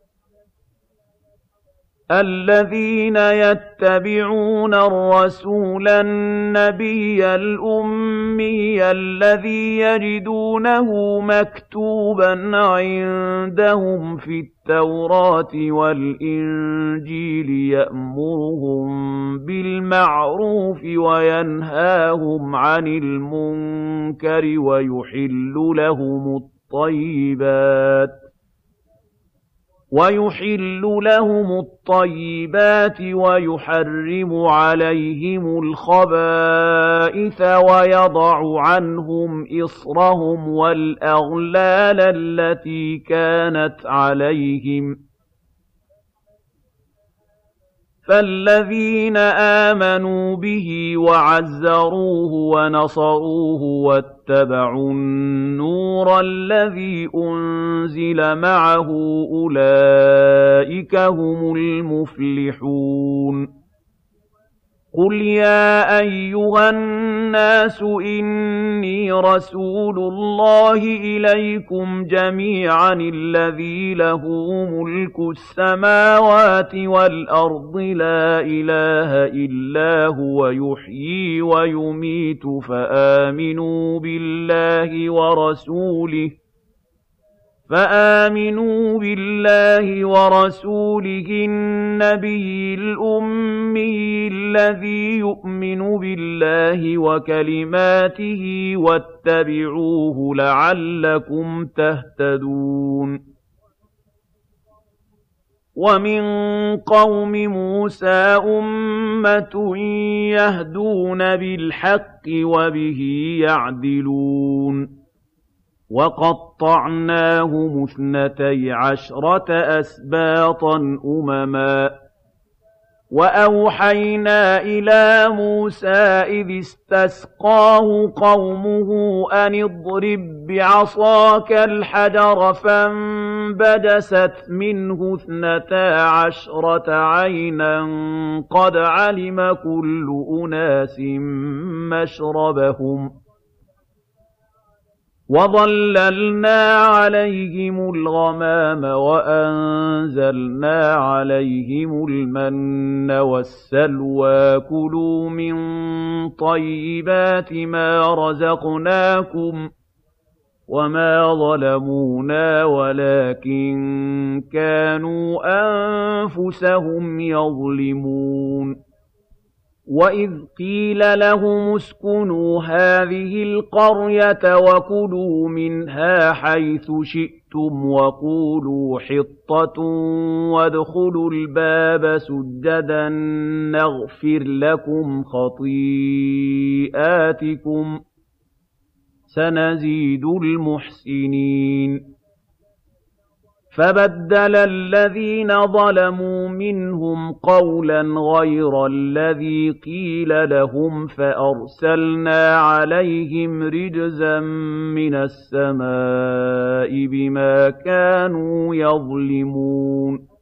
الَّذِينَ يَتَّبِعُونَ الرَّسُولَ النَّبِيَّ الْأُمِّيَّ الَّذِي يَجِدُونَهُ مَكْتُوبًا عِندَهُمْ فِي التَّوْرَاةِ وَالْإِنجِيلِ يَأْمُرُهُم بِالْمَعْرُوفِ وَيَنْهَاهُمْ عَنِ الْمُنكَرِ وَيُحِلُّ لَهُمُ الطَّيِّبَاتِ وَيُحَرِّمُ عَلَيْهِمُ الْخَبَائِثَ وَيَضَعُ عَنْهُمْ إِصْرَهُمْ وَالْأَغْلَالَ الَّتِي كَانَتْ عَلَيْهِمْ ۚ فَالَّذِينَ آمَنُوا بِهِ وَعَزَّرُوهُ وَنَصَرُوهُ وَاتَّبَعُوا النُّورَ الَّذِي أُنزِلَ مَعَهُ أُولَٰئِكَ هُمُ الْمُفْلِحُونَ قُلْ يَا أَيُّهَا النَّاسُ إِنِّي رَسُولُ اللَّهِ إِلَيْكُمْ جَمِيعًا الَّذِي لَهُ مُلْكُ السَّمَاوَاتِ وَالْأَرْضِ لَا إِلَٰهَ إِلَّا هُوَ يُحْيِي وَيُمِيتُ فآمنوا بالله ورسوله النبي الأمي الذي يؤمن بالله وكلماته واتبعوه لعلكم تهتدون ومن قوم موسى أمة يهدون بالحق وبه يعدلون وَقَطَّعْنَاهُمُ 12 أسباطا أمما وَأَوْحَيْنَا إِلَىٰ مُوسَىٰ إِذِ اسْتَسْقَاهُ قَوْمُهُ أَنِ اضْرِب بِّعَصَاكَ الْحَجَرَ فَانبَجَسَتْ مِنْهُ 12 عَيْنًا قَدْ عَلِمَ كُلُّ أُنَاسٍ مَّشْرَبَهُمْ وَظَلَّلْنَا عَلَيْهِمُ الْغَمَامَ وَأَنزَلْنَا عَلَيْهِمُ الْمَنَّ وَالسَّلْوَىٰ ۖ كُلُوا مِن طَيِّبَاتِ مَا رَزَقْنَاكُمْ ۚ وَمَا ظَلَمُونَا وَلَٰكِن كَانُوا أَنفُسَهُمْ يَظْلِمُونَ وَإِذْ قِيلَ لَهُمُ اسْكُنُوا هَٰذِهِ الْقَرْيَةَ وَكُلُوا مِنْهَا حَيْثُ شِئْتُمْ وَقُولُوا حِطَّةٌ وَادْخُلُوا الْبَابَ سُجَّدًا نَّغْفِرْ لَكُمْ خَطِيئَاتِكُمْ ۚ سَنَزِيدُ الْمُحْسِنِينَ فَبَدَّلَ الَّذِينَ ظَلَمُوا مِنْهُمْ قَوْلًا غَيْرَ الَّذِي قِيلَ لَهُمْ فَأَرْسَلْنَا عَلَيْهِمْ رِجْزًا مِّنَ السَّمَاءِ بِمَا كَانُوا يَظْلِمُونَ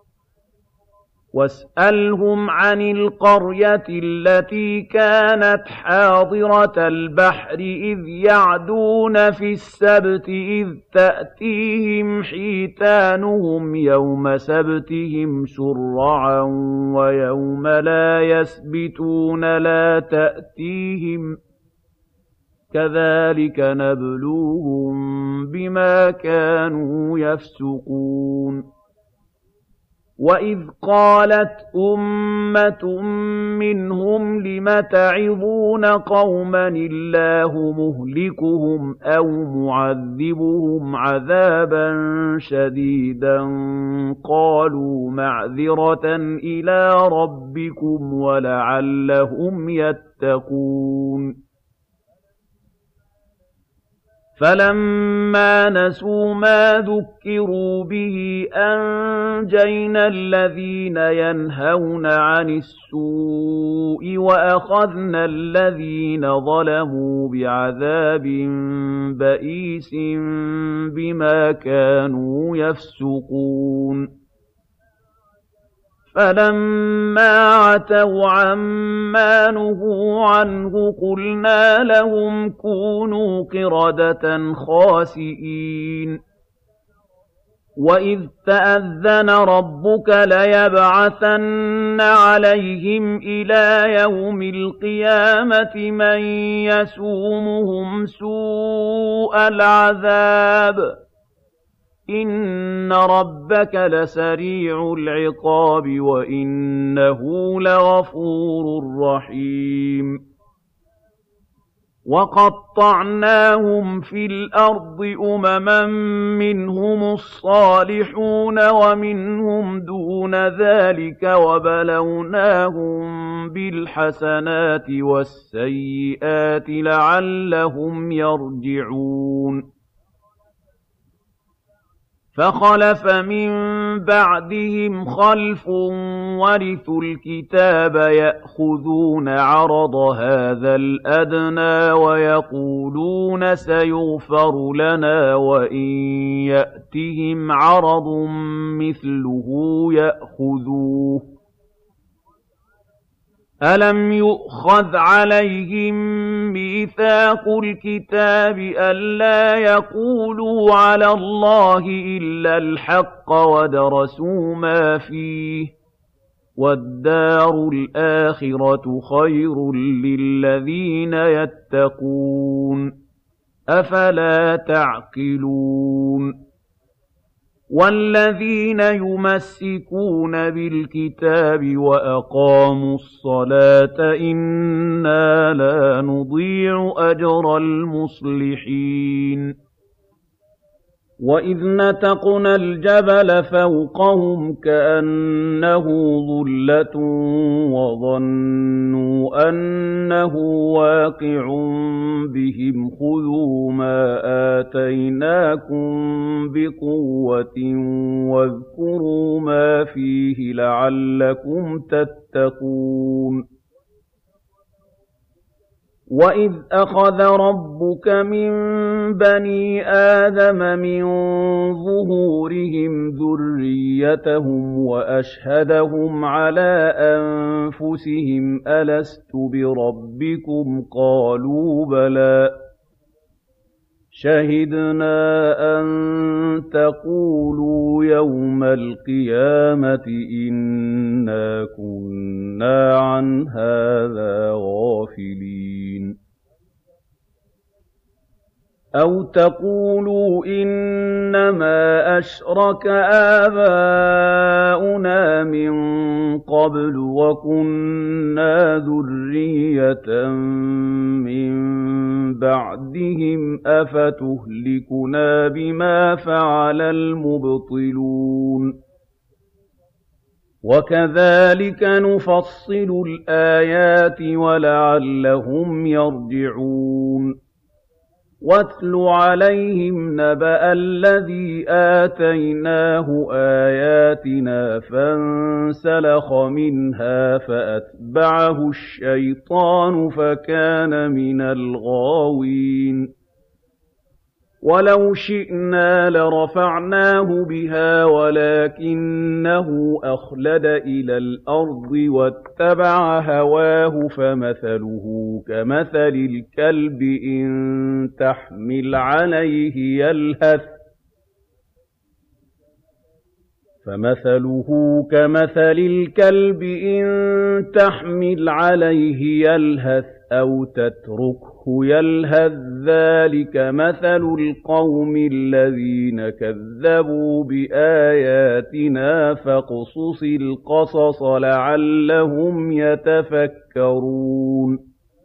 وَاسْأَلْهُمْ عَنِ الْقَرْيَةِ الَّتِي كَانَتْ حَاضِرَةَ الْبَحْرِ إِذْ يَعْدُونَ فِي السَّبْتِ إِذْ تَأْتِيهِمْ حِيتَانُهُمْ يَوْمَ سَبْتِهِمْ شُرَّعًا وَيَوْمَ لَا يَسْبِتُونَ لَا تَأْتِيهِمْ ۚ كَذَٰلِكَ نَبْلُوهُم بِمَا كَانُوا يَفْسُقُونَ وَإِذْ قَالَتْ أُمَّةٌ مِّنْهُمْ لِمَ تَعِظُونَ قَوْمًا اللَّهُ مُهْلِكُهُمْ أَوْ مُعَذِّبُهُمْ عَذَابًا شَدِيدًا قَالُوا مَعْذِرَةً إِلَىٰ رَبِّكُمْ وَلَعَلَّهُمْ يَتَّقُونَ فَلَمَّا نَسُوا مَا ذُكِّرُوا بِهِ أَنجَيْنَا الَّذِينَ يَنْهَوْنَ عَنِ السُّوءِ وَأَخَذْنَا الَّذِينَ ظَلَمُوا بِعَذَابٍ بَئِيسٍ بِمَا كَانُوا يَفْسُقُونَ فَلَمَّا عَتَوْا عَمَّا نُهُوا عَنْهُ قُلْنَا لَهُمْ كُونُوا قِرَدَةً خَاسِئِينَ وَإِذْ تَأَذَّنَ رَبُّكَ لَيَبْعَثَنَّ عَلَيْهِمْ إِلَىٰ يَوْمِ الْقِيَامَةِ مَن يَسُومُهُمْ سُوءَ الْعَذَابِ ۗ إِنَّ رَبَّكَ لَسَرِيعُ الْعِقَابِ وَإِنَّهُ لَغَفُورٌ رَّحِيمٌ وَقَطَّعْنَاهُمْ فِي الْأَرْضِ أُمَمًا مِّنْهُمُ الصَّالِحُونَ وَمِنْهُمْ دُونَ ذَٰلِكَ وَبَلَوْنَاهُم بِالْحَسَنَاتِ وَالسَّيِّئَاتِ لَعَلَّهُمْ يَرْجِعُونَ فَخَلَفَ مِن بَعْدِهِمْ خَلْفٌ وَرِثُوا الْكِتَابَ يَأْخُذُونَ عَرَضَ هَٰذَا الْأَدْنَىٰ وَيَقُولُونَ سَيُغْفَرُ لَنَا وَإِن يَأْتِهِمْ عَرَضٌ مِّثْلُهُ يَأْخُذُوهُ ۚ أَلَمْ يُؤْخَذْ عَلَيْهِم مِّيثَاقُ الْكِتَابِ أَلَّا يَقُولُوا عَلَى اللَّهِ إِلَّا الْحَقَّ وَدَرَسُوا مَا فِيهِ ۗ وَالدَّارُ الْآخِرَةُ خَيْرٌ لِّلَّذِينَ يَتَّقُونَ ۗ أَفَلَا تَعْقِلُونَ وَالَّذِينَ يُمَسِّكُونَ بِالْكِتَابِ وَأَقَامُوا الصَّلَاةَ إِنَّا لَا نُضِيعُ أَجْرَ الْمُصْلِحِينَ وَإِذْ نَتَقْنَا الْجَبَلَ فَوْقَهُمْ كَأَنَّهُ ظُلَّةٌ وَظَنُّوا أَنَّهُ وَاقِعٌ بِهِمْ خُذُوا مَا آتَيْنَاكُم بِقُوَّةٍ وَاذْكُرُوا مَا فِيهِ لَعَلَّكُمْ تَتَّقُونَ وَإِذْ أَخَذَ رَبُّكَ مِن بَنِي آدَمَ مِن ظُهُورِهِمْ ذُرِّيَّتَهُمْ وَأَشْهَدَهُمْ عَلَىٰ أَنفُسِهِمْ أَلَسْتُ بِرَبِّكُمْ ۖ قَالُوا بَلَىٰ ۛ شَهِدْنَا أَن تَقُولُوا يَوْمَ الْقِيَامَةِ إِنَّا كُنَّا عَنْ هَٰذَا غَافِلِينَ أَوْ تَقُولُوا إِنَّمَا أَشْرَكَ آبَاؤُنَا مِن قَبْلُ وَكُنَّا ذُرِّيَّةً مِّن بَعْدِهِمْ ۖ أَفَتُهْلِكُنَا بِمَا فَعَلَ الْمُبْطِلُونَ وَكَذَٰلِكَ نُفَصِّلُ الْآيَاتِ وَلَعَلَّهُمْ يَرْجِعُونَ وَاتْلُ عَلَيْهِمْ نَبَأَ الَّذِي آتَيْنَاهُ آيَاتِنَا فَانسَلَخَ مِنْهَا فَأَتْبَعَهُ الشَّيْطَانُ فَكَانَ مِنَ الْغَاوِينَ وَلَوْ شِئْنَا لَرَفَعْنَاهُ بِهَا وَلَٰكِنَّهُ أَخْلَدَ إِلَى الْأَرْضِ وَاتَّبَعَ هَوَاهُ فَمَثَلُهُ كَمَثَلِ الْكَلْبِ إِن تَحْمِلْ عَلَيْهِ يَلْهَثْ أَوْ تَتْرُكْهُ يَلْهَث ۚ ذَّٰلِكَ مَثَلُ الْقَوْمِ الَّذِينَ كَذَّبُوا بِآيَاتِنَا ۖ فَاقْصُصِ الْقَصَصَ لَعَلَّهُمْ يَتَفَكَّرُونَ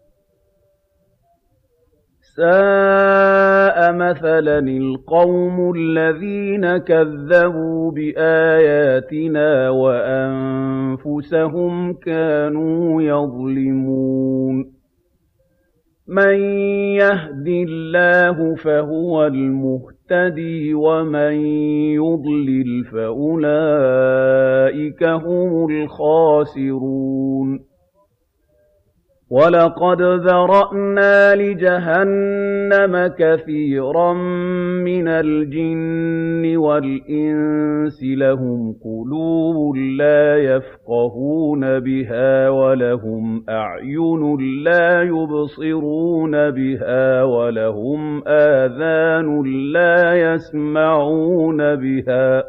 سَاءَ مَثَلًا الْقَوْمُ الَّذِينَ كَذَّبُوا بِآيَاتِنَا وَأَنفُسَهُمْ كَانُوا يَظْلِمُونَ مَن يَهْدِ اللَّهُ فَهُوَ الْمُهْتَدِي وَمَن يُضْلِلْ فَأُولَٰئِكَ هُمُ الْخَاسِرُونَ وَلَقَدْ ذَرَأْنَا لِجَهَنَّمَ كَثِيرًا مِّنَ الْجِنِّ وَالْإِنسِ لَهُمْ قُلُوبٌ لَّا يَفْقَهُونَ بِهَا وَلَهُمْ أَعْيُنٌ لَّا يُبْصِرُونَ بِهَا وَلَهُمْ آذَانٌ لَّا يَسْمَعُونَ بِهَا ۚ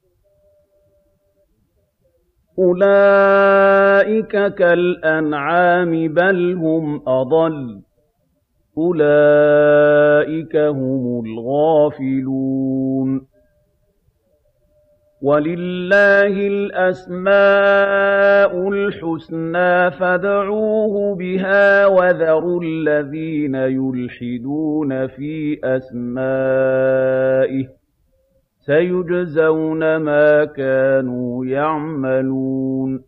أُولَٰئِكَ كَالْأَنْعَامِ بَلْ هُمْ أَضَلُّ ۚ أُولَٰئِكَ هُمُ الْغَافِلُونَ وَلِلَّهِ الْأَسْمَاءُ الْحُسْنَىٰ فَادْعُوهُ بِهَا ۖ وَذَرُوا الَّذِينَ يُلْحِدُونَ فِي أَسْمَائِهِ ۚ سَيُجْزَوْنَ مَا كَانُوا يَعْمَلُونَ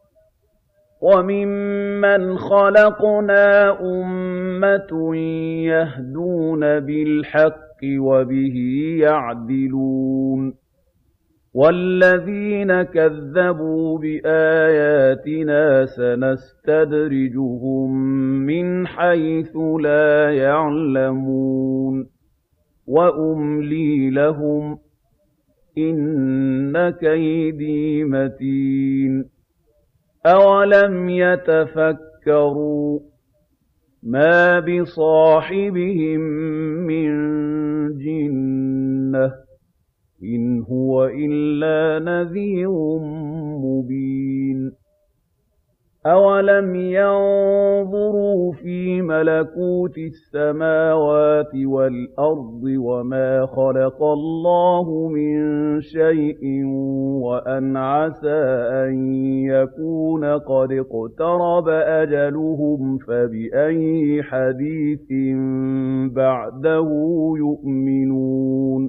وَمِمَّنْ خَلَقْنَا أُمَّةٌ يَهْدُونَ بِالْحَقِّ وَبِهِ يَعْدِلُونَ وَالَّذِينَ كَذَّبُوا بِآيَاتِنَا سَنَسْتَدْرِجُهُم مِّنْ حَيْثُ لَا يَعْلَمُونَ وَأُمْلِي لَهُمْ ۚ إِنَّ كَيْدِي مَتِينٌ أَوَلَمْ يَتَفَكَّرُوا مَا بِصَاحِبِهِم مِّن جِنَّةٍ إِنْ هُوَ إِلَّا نَذِيرٌ مُّبِينٌ أَوَلَمْ يَنظُرُوا فِي مَلَكُوتِ السَّمَاوَاتِ وَالْأَرْضِ وَمَا خَلَقَ اللَّهُ مِن شَيْءٍ وَأَنْ عَسَىٰ أَن يَكُونَ قَدِ اقْتَرَبَ أَجَلُهُمْ فَبِأَيِّ حَدِيثٍ بَعْدَهُ يُؤْمِنُونَ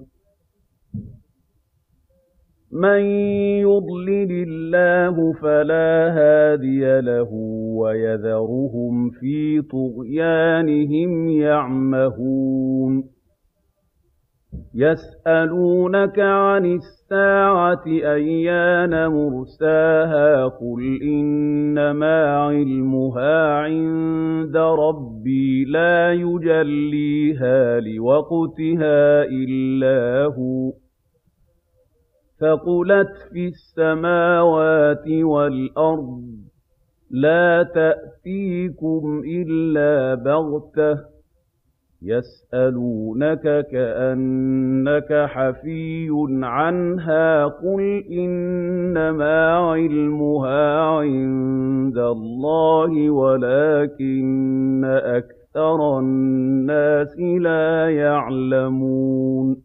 مَن يُضْلِلِ اللَّهُ فَلَا هَادِيَ لَهُ وَيَذَرُهُمْ فِي طُغْيَانِهِمْ يَعْمَهُونَ يَسْأَلُونَكَ عَنِ السَّاعَةِ أَيَّانَ مُرْسَاهَا قُلْ إِنَّمَا عِلْمُهَا عِندَ رَبِّي لَا يُجَلِّيهَا لِوَقْتِهَا إِلَّا هُوَ ثَقُلَتْ فِي السَّمَاوَاتِ وَالْأَرْضِ لَا تَأْتِيكُمْ إِلَّا بَغْتَةً يَسْأَلُونَكَ كَأَنَّكَ حَفِيٌّ عَنْهَا قُلْ إِنَّمَا عِلْمُهَا عِندَ اللَّهِ وَلَٰكِنَّ أَكْثَرَ النَّاسِ لَا يَعْلَمُونَ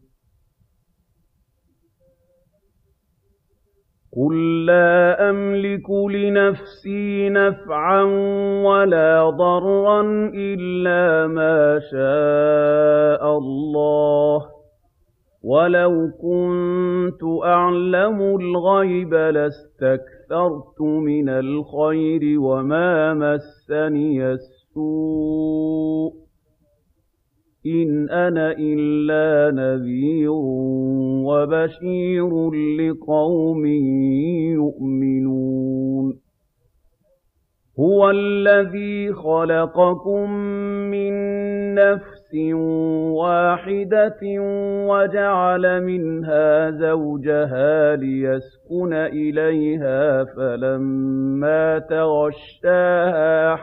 قُل لَّا أَمْلِكُ لِنَفْسِي نَفْعًا وَلَا ضَرًّا إِلَّا مَا شَاءَ اللَّهُ ۚ وَلَوْ كُنتُ أَعْلَمُ الْغَيْبَ لَاسْتَكْثَرْتُ مِنَ الْخَيْرِ وَمَا مَسَّنِيَ السُّوءُ ۚ إِنْ أَنَا إِلَّا نَذِيرٌ وَبَشِيرٌ لِّقَوْمٍ يُؤْمِنُونَ هُوَ الَّذِي خَلَقَكُم مِّن نَّفْسٍ وَاحِدَةٍ وَجَعَلَ مِنْهَا زَوْجَهَا لِيَسْكُنَ إِلَيْهَا فَلَمَّا تَغَشَّاهَا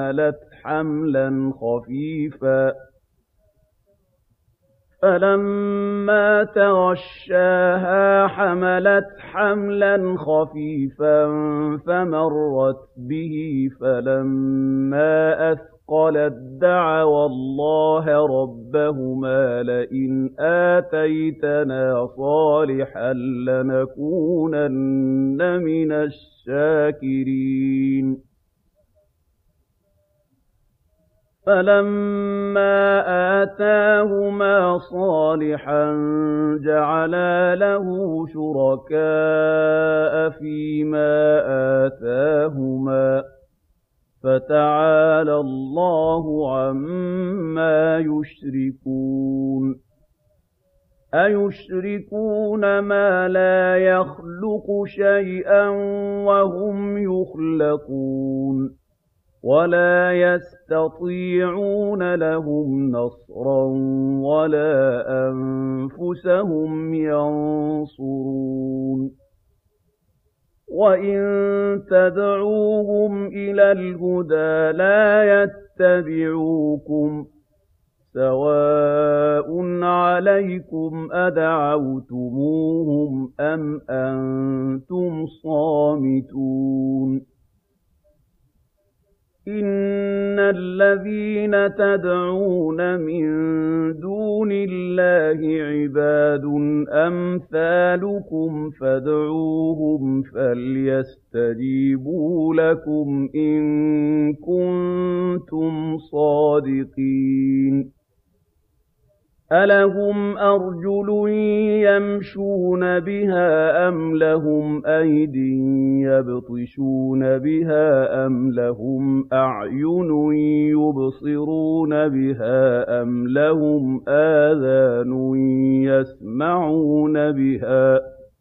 حَمَلَتْ حَمْلًا خَفِيفًا فَمَرَّتْ بِهِ فَلَمَّا أَثْقَلَت دَّعَوَا اللَّهَ رَبَّهُمَا لَئِنْ آتَيْتَنَا صَالِحًا لَّنَكُونَنَّ مِنَ الشَّاكِرِينَ فَلَمَّا آتَاهُمَا صَالِحًا جَعَلَا لَهُ شُرَكَاءَ فِيمَا آتَاهُمَا ۚ فَتَعَالَى اللَّهُ عَمَّا يُشْرِكُونَ أَيُشْرِكُونَ مَا لَا يَخْلُقُ شَيْئًا وَهُمْ يُخْلَقُونَ وَلَا يَسْتَطِيعُونَ لَهُمْ نَصْرًا وَلَا أَنفُسَهُمْ يَنصُرُونَ وَإِن تَدْعُوهُمْ إِلَى الْهُدَىٰ لَا يَتَّبِعُوكُمْ ۚ سَوَاءٌ عَلَيْكُمْ أَدَعَوْتُمُوهُمْ أَمْ أَنتُمْ صَامِتُونَ إِنَّ الَّذِينَ تَدْعُونَ مِن دُونِ اللَّهِ عِبَادٌ أَمْثَالُكُمْ فَادْعُوهُمْ فَلْيَسْتَجِيبُوا لَكُمْ إِن كُنتُمْ صَادِقِينَ أَلَهُمْ أَرْجُلٌ يَمْشُونَ بِهَا أَمْ لَهُمْ أَيْدٍ يَبْطِشُونَ بِهَا أَمْ لَهُمْ أَعْيُنٌ يُبْصِرُونَ بِهَا أَمْ لَهُمْ آذَانٌ يَسْمَعُونَ بِهَا ۗ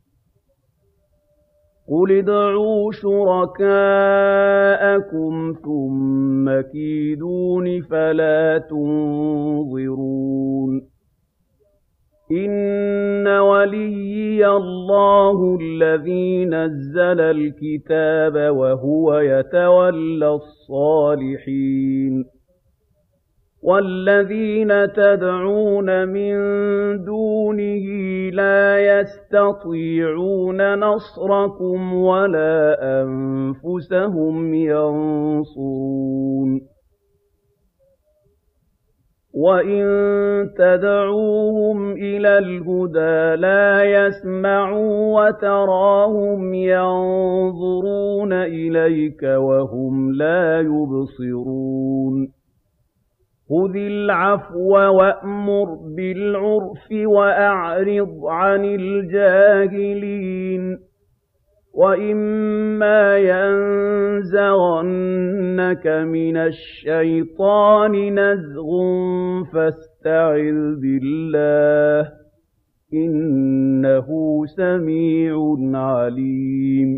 قُلِ ادْعُوا شُرَكَاءَكُمْ ثُمَّ كِيدُونِ فَلَا تُنظِرُونِ إِنَّ وَلِيِّيَ اللَّهُ الَّذِي نَزَّلَ الْكِتَابَ وَهُوَ يَتَوَلَّى الصَّالِحِينَ وَالَّذِينَ تَدْعُونَ مِن دُونِهِ لَا يَسْتَطِيعُونَ نَصْرَكُمْ وَلَا أَنفُسَهُمْ يَنصُرُونَ وَإِن تَدْعُوهُمْ إِلَى الْهُدَىٰ لَا يَسْمَعُوا وَتَرَاهُمْ يَنظُرُونَ إِلَيْكَ وَهُمْ لَا يُبْصِرُونَ خُذِ الْعَفْوَ وَأْمُرْ بِالْعُرْفِ وَأَعْرِضْ عَنِ الْجَاهِلِينَ وَإِمَّا يَنزَغَنَّكَ مِنَ الشَّيْطَانِ نَزْغٌ فَاسْتَعِذْ بِاللَّهِ ۖ إِنَّهُ سَمِيعٌ عَلِيمٌ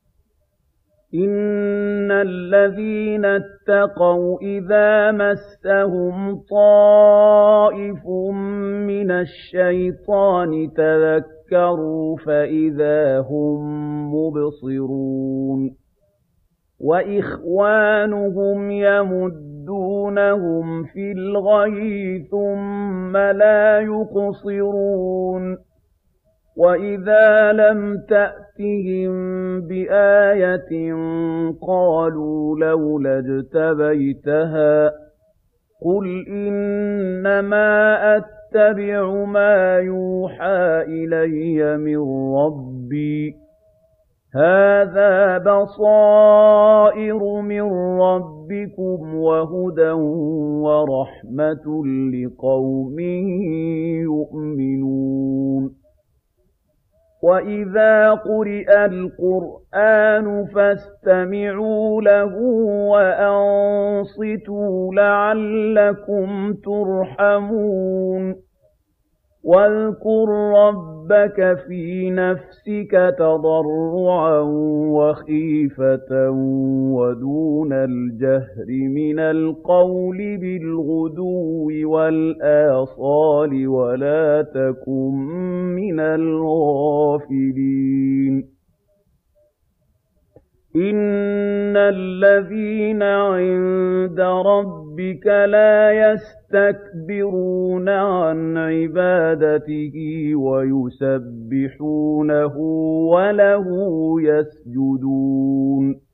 إِنَّ الَّذِينَ اتَّقَوْا إِذَا مَسَّهُمْ طَائِفٌ مِّنَ الشَّيْطَانِ تَذَكَّرُوا فَإِذَا هُم مُّبْصِرُونَ وَإِخْوَانُهُمْ يَمُدُّونَهُمْ فِي الْغَيِّ ثُمَّ لَا يُقْصِرُونَ وَإِذَا لَمْ تَأْتِهِم بِآيَةٍ قَالُوا لَوْلَا اجْتَبَيْتَهَا ۚ قُلْ إِنَّمَا أَتَّبِعُ مَا يُوحَىٰ إِلَيَّ مِن رَّبِّي ۚ هَٰذَا بَصَائِرُ مِن رَّبِّكُمْ وَهُدًى وَرَحْمَةٌ لِّقَوْمٍ يُؤْمِنُونَ وَإِذَا قُرِئَ الْقُرْآنُ فَاسْتَمِعُوا لَهُ وَأَنصِتُوا لَعَلَّكُمْ تُرْحَمُونَ وَاذْكُر رَّبَّكَ فِي نَفْسِكَ تَضَرُّعًا وَخِيفَةً وَدُونَ الْجَهْرِ مِنَ الْقَوْلِ بِالْغُدُوِّ وَالْآصَالِ وَلَا تَكُن مِّنَ الْغَافِلِينَ إِنَّ الَّذِينَ عِندَ رَبِّكَ لَا يَسْتَكْبِرُونَ عَنْ عِبَادَتِهِ وَيُسَبِّحُونَهُ وَلَهُ يَسْجُدُونَ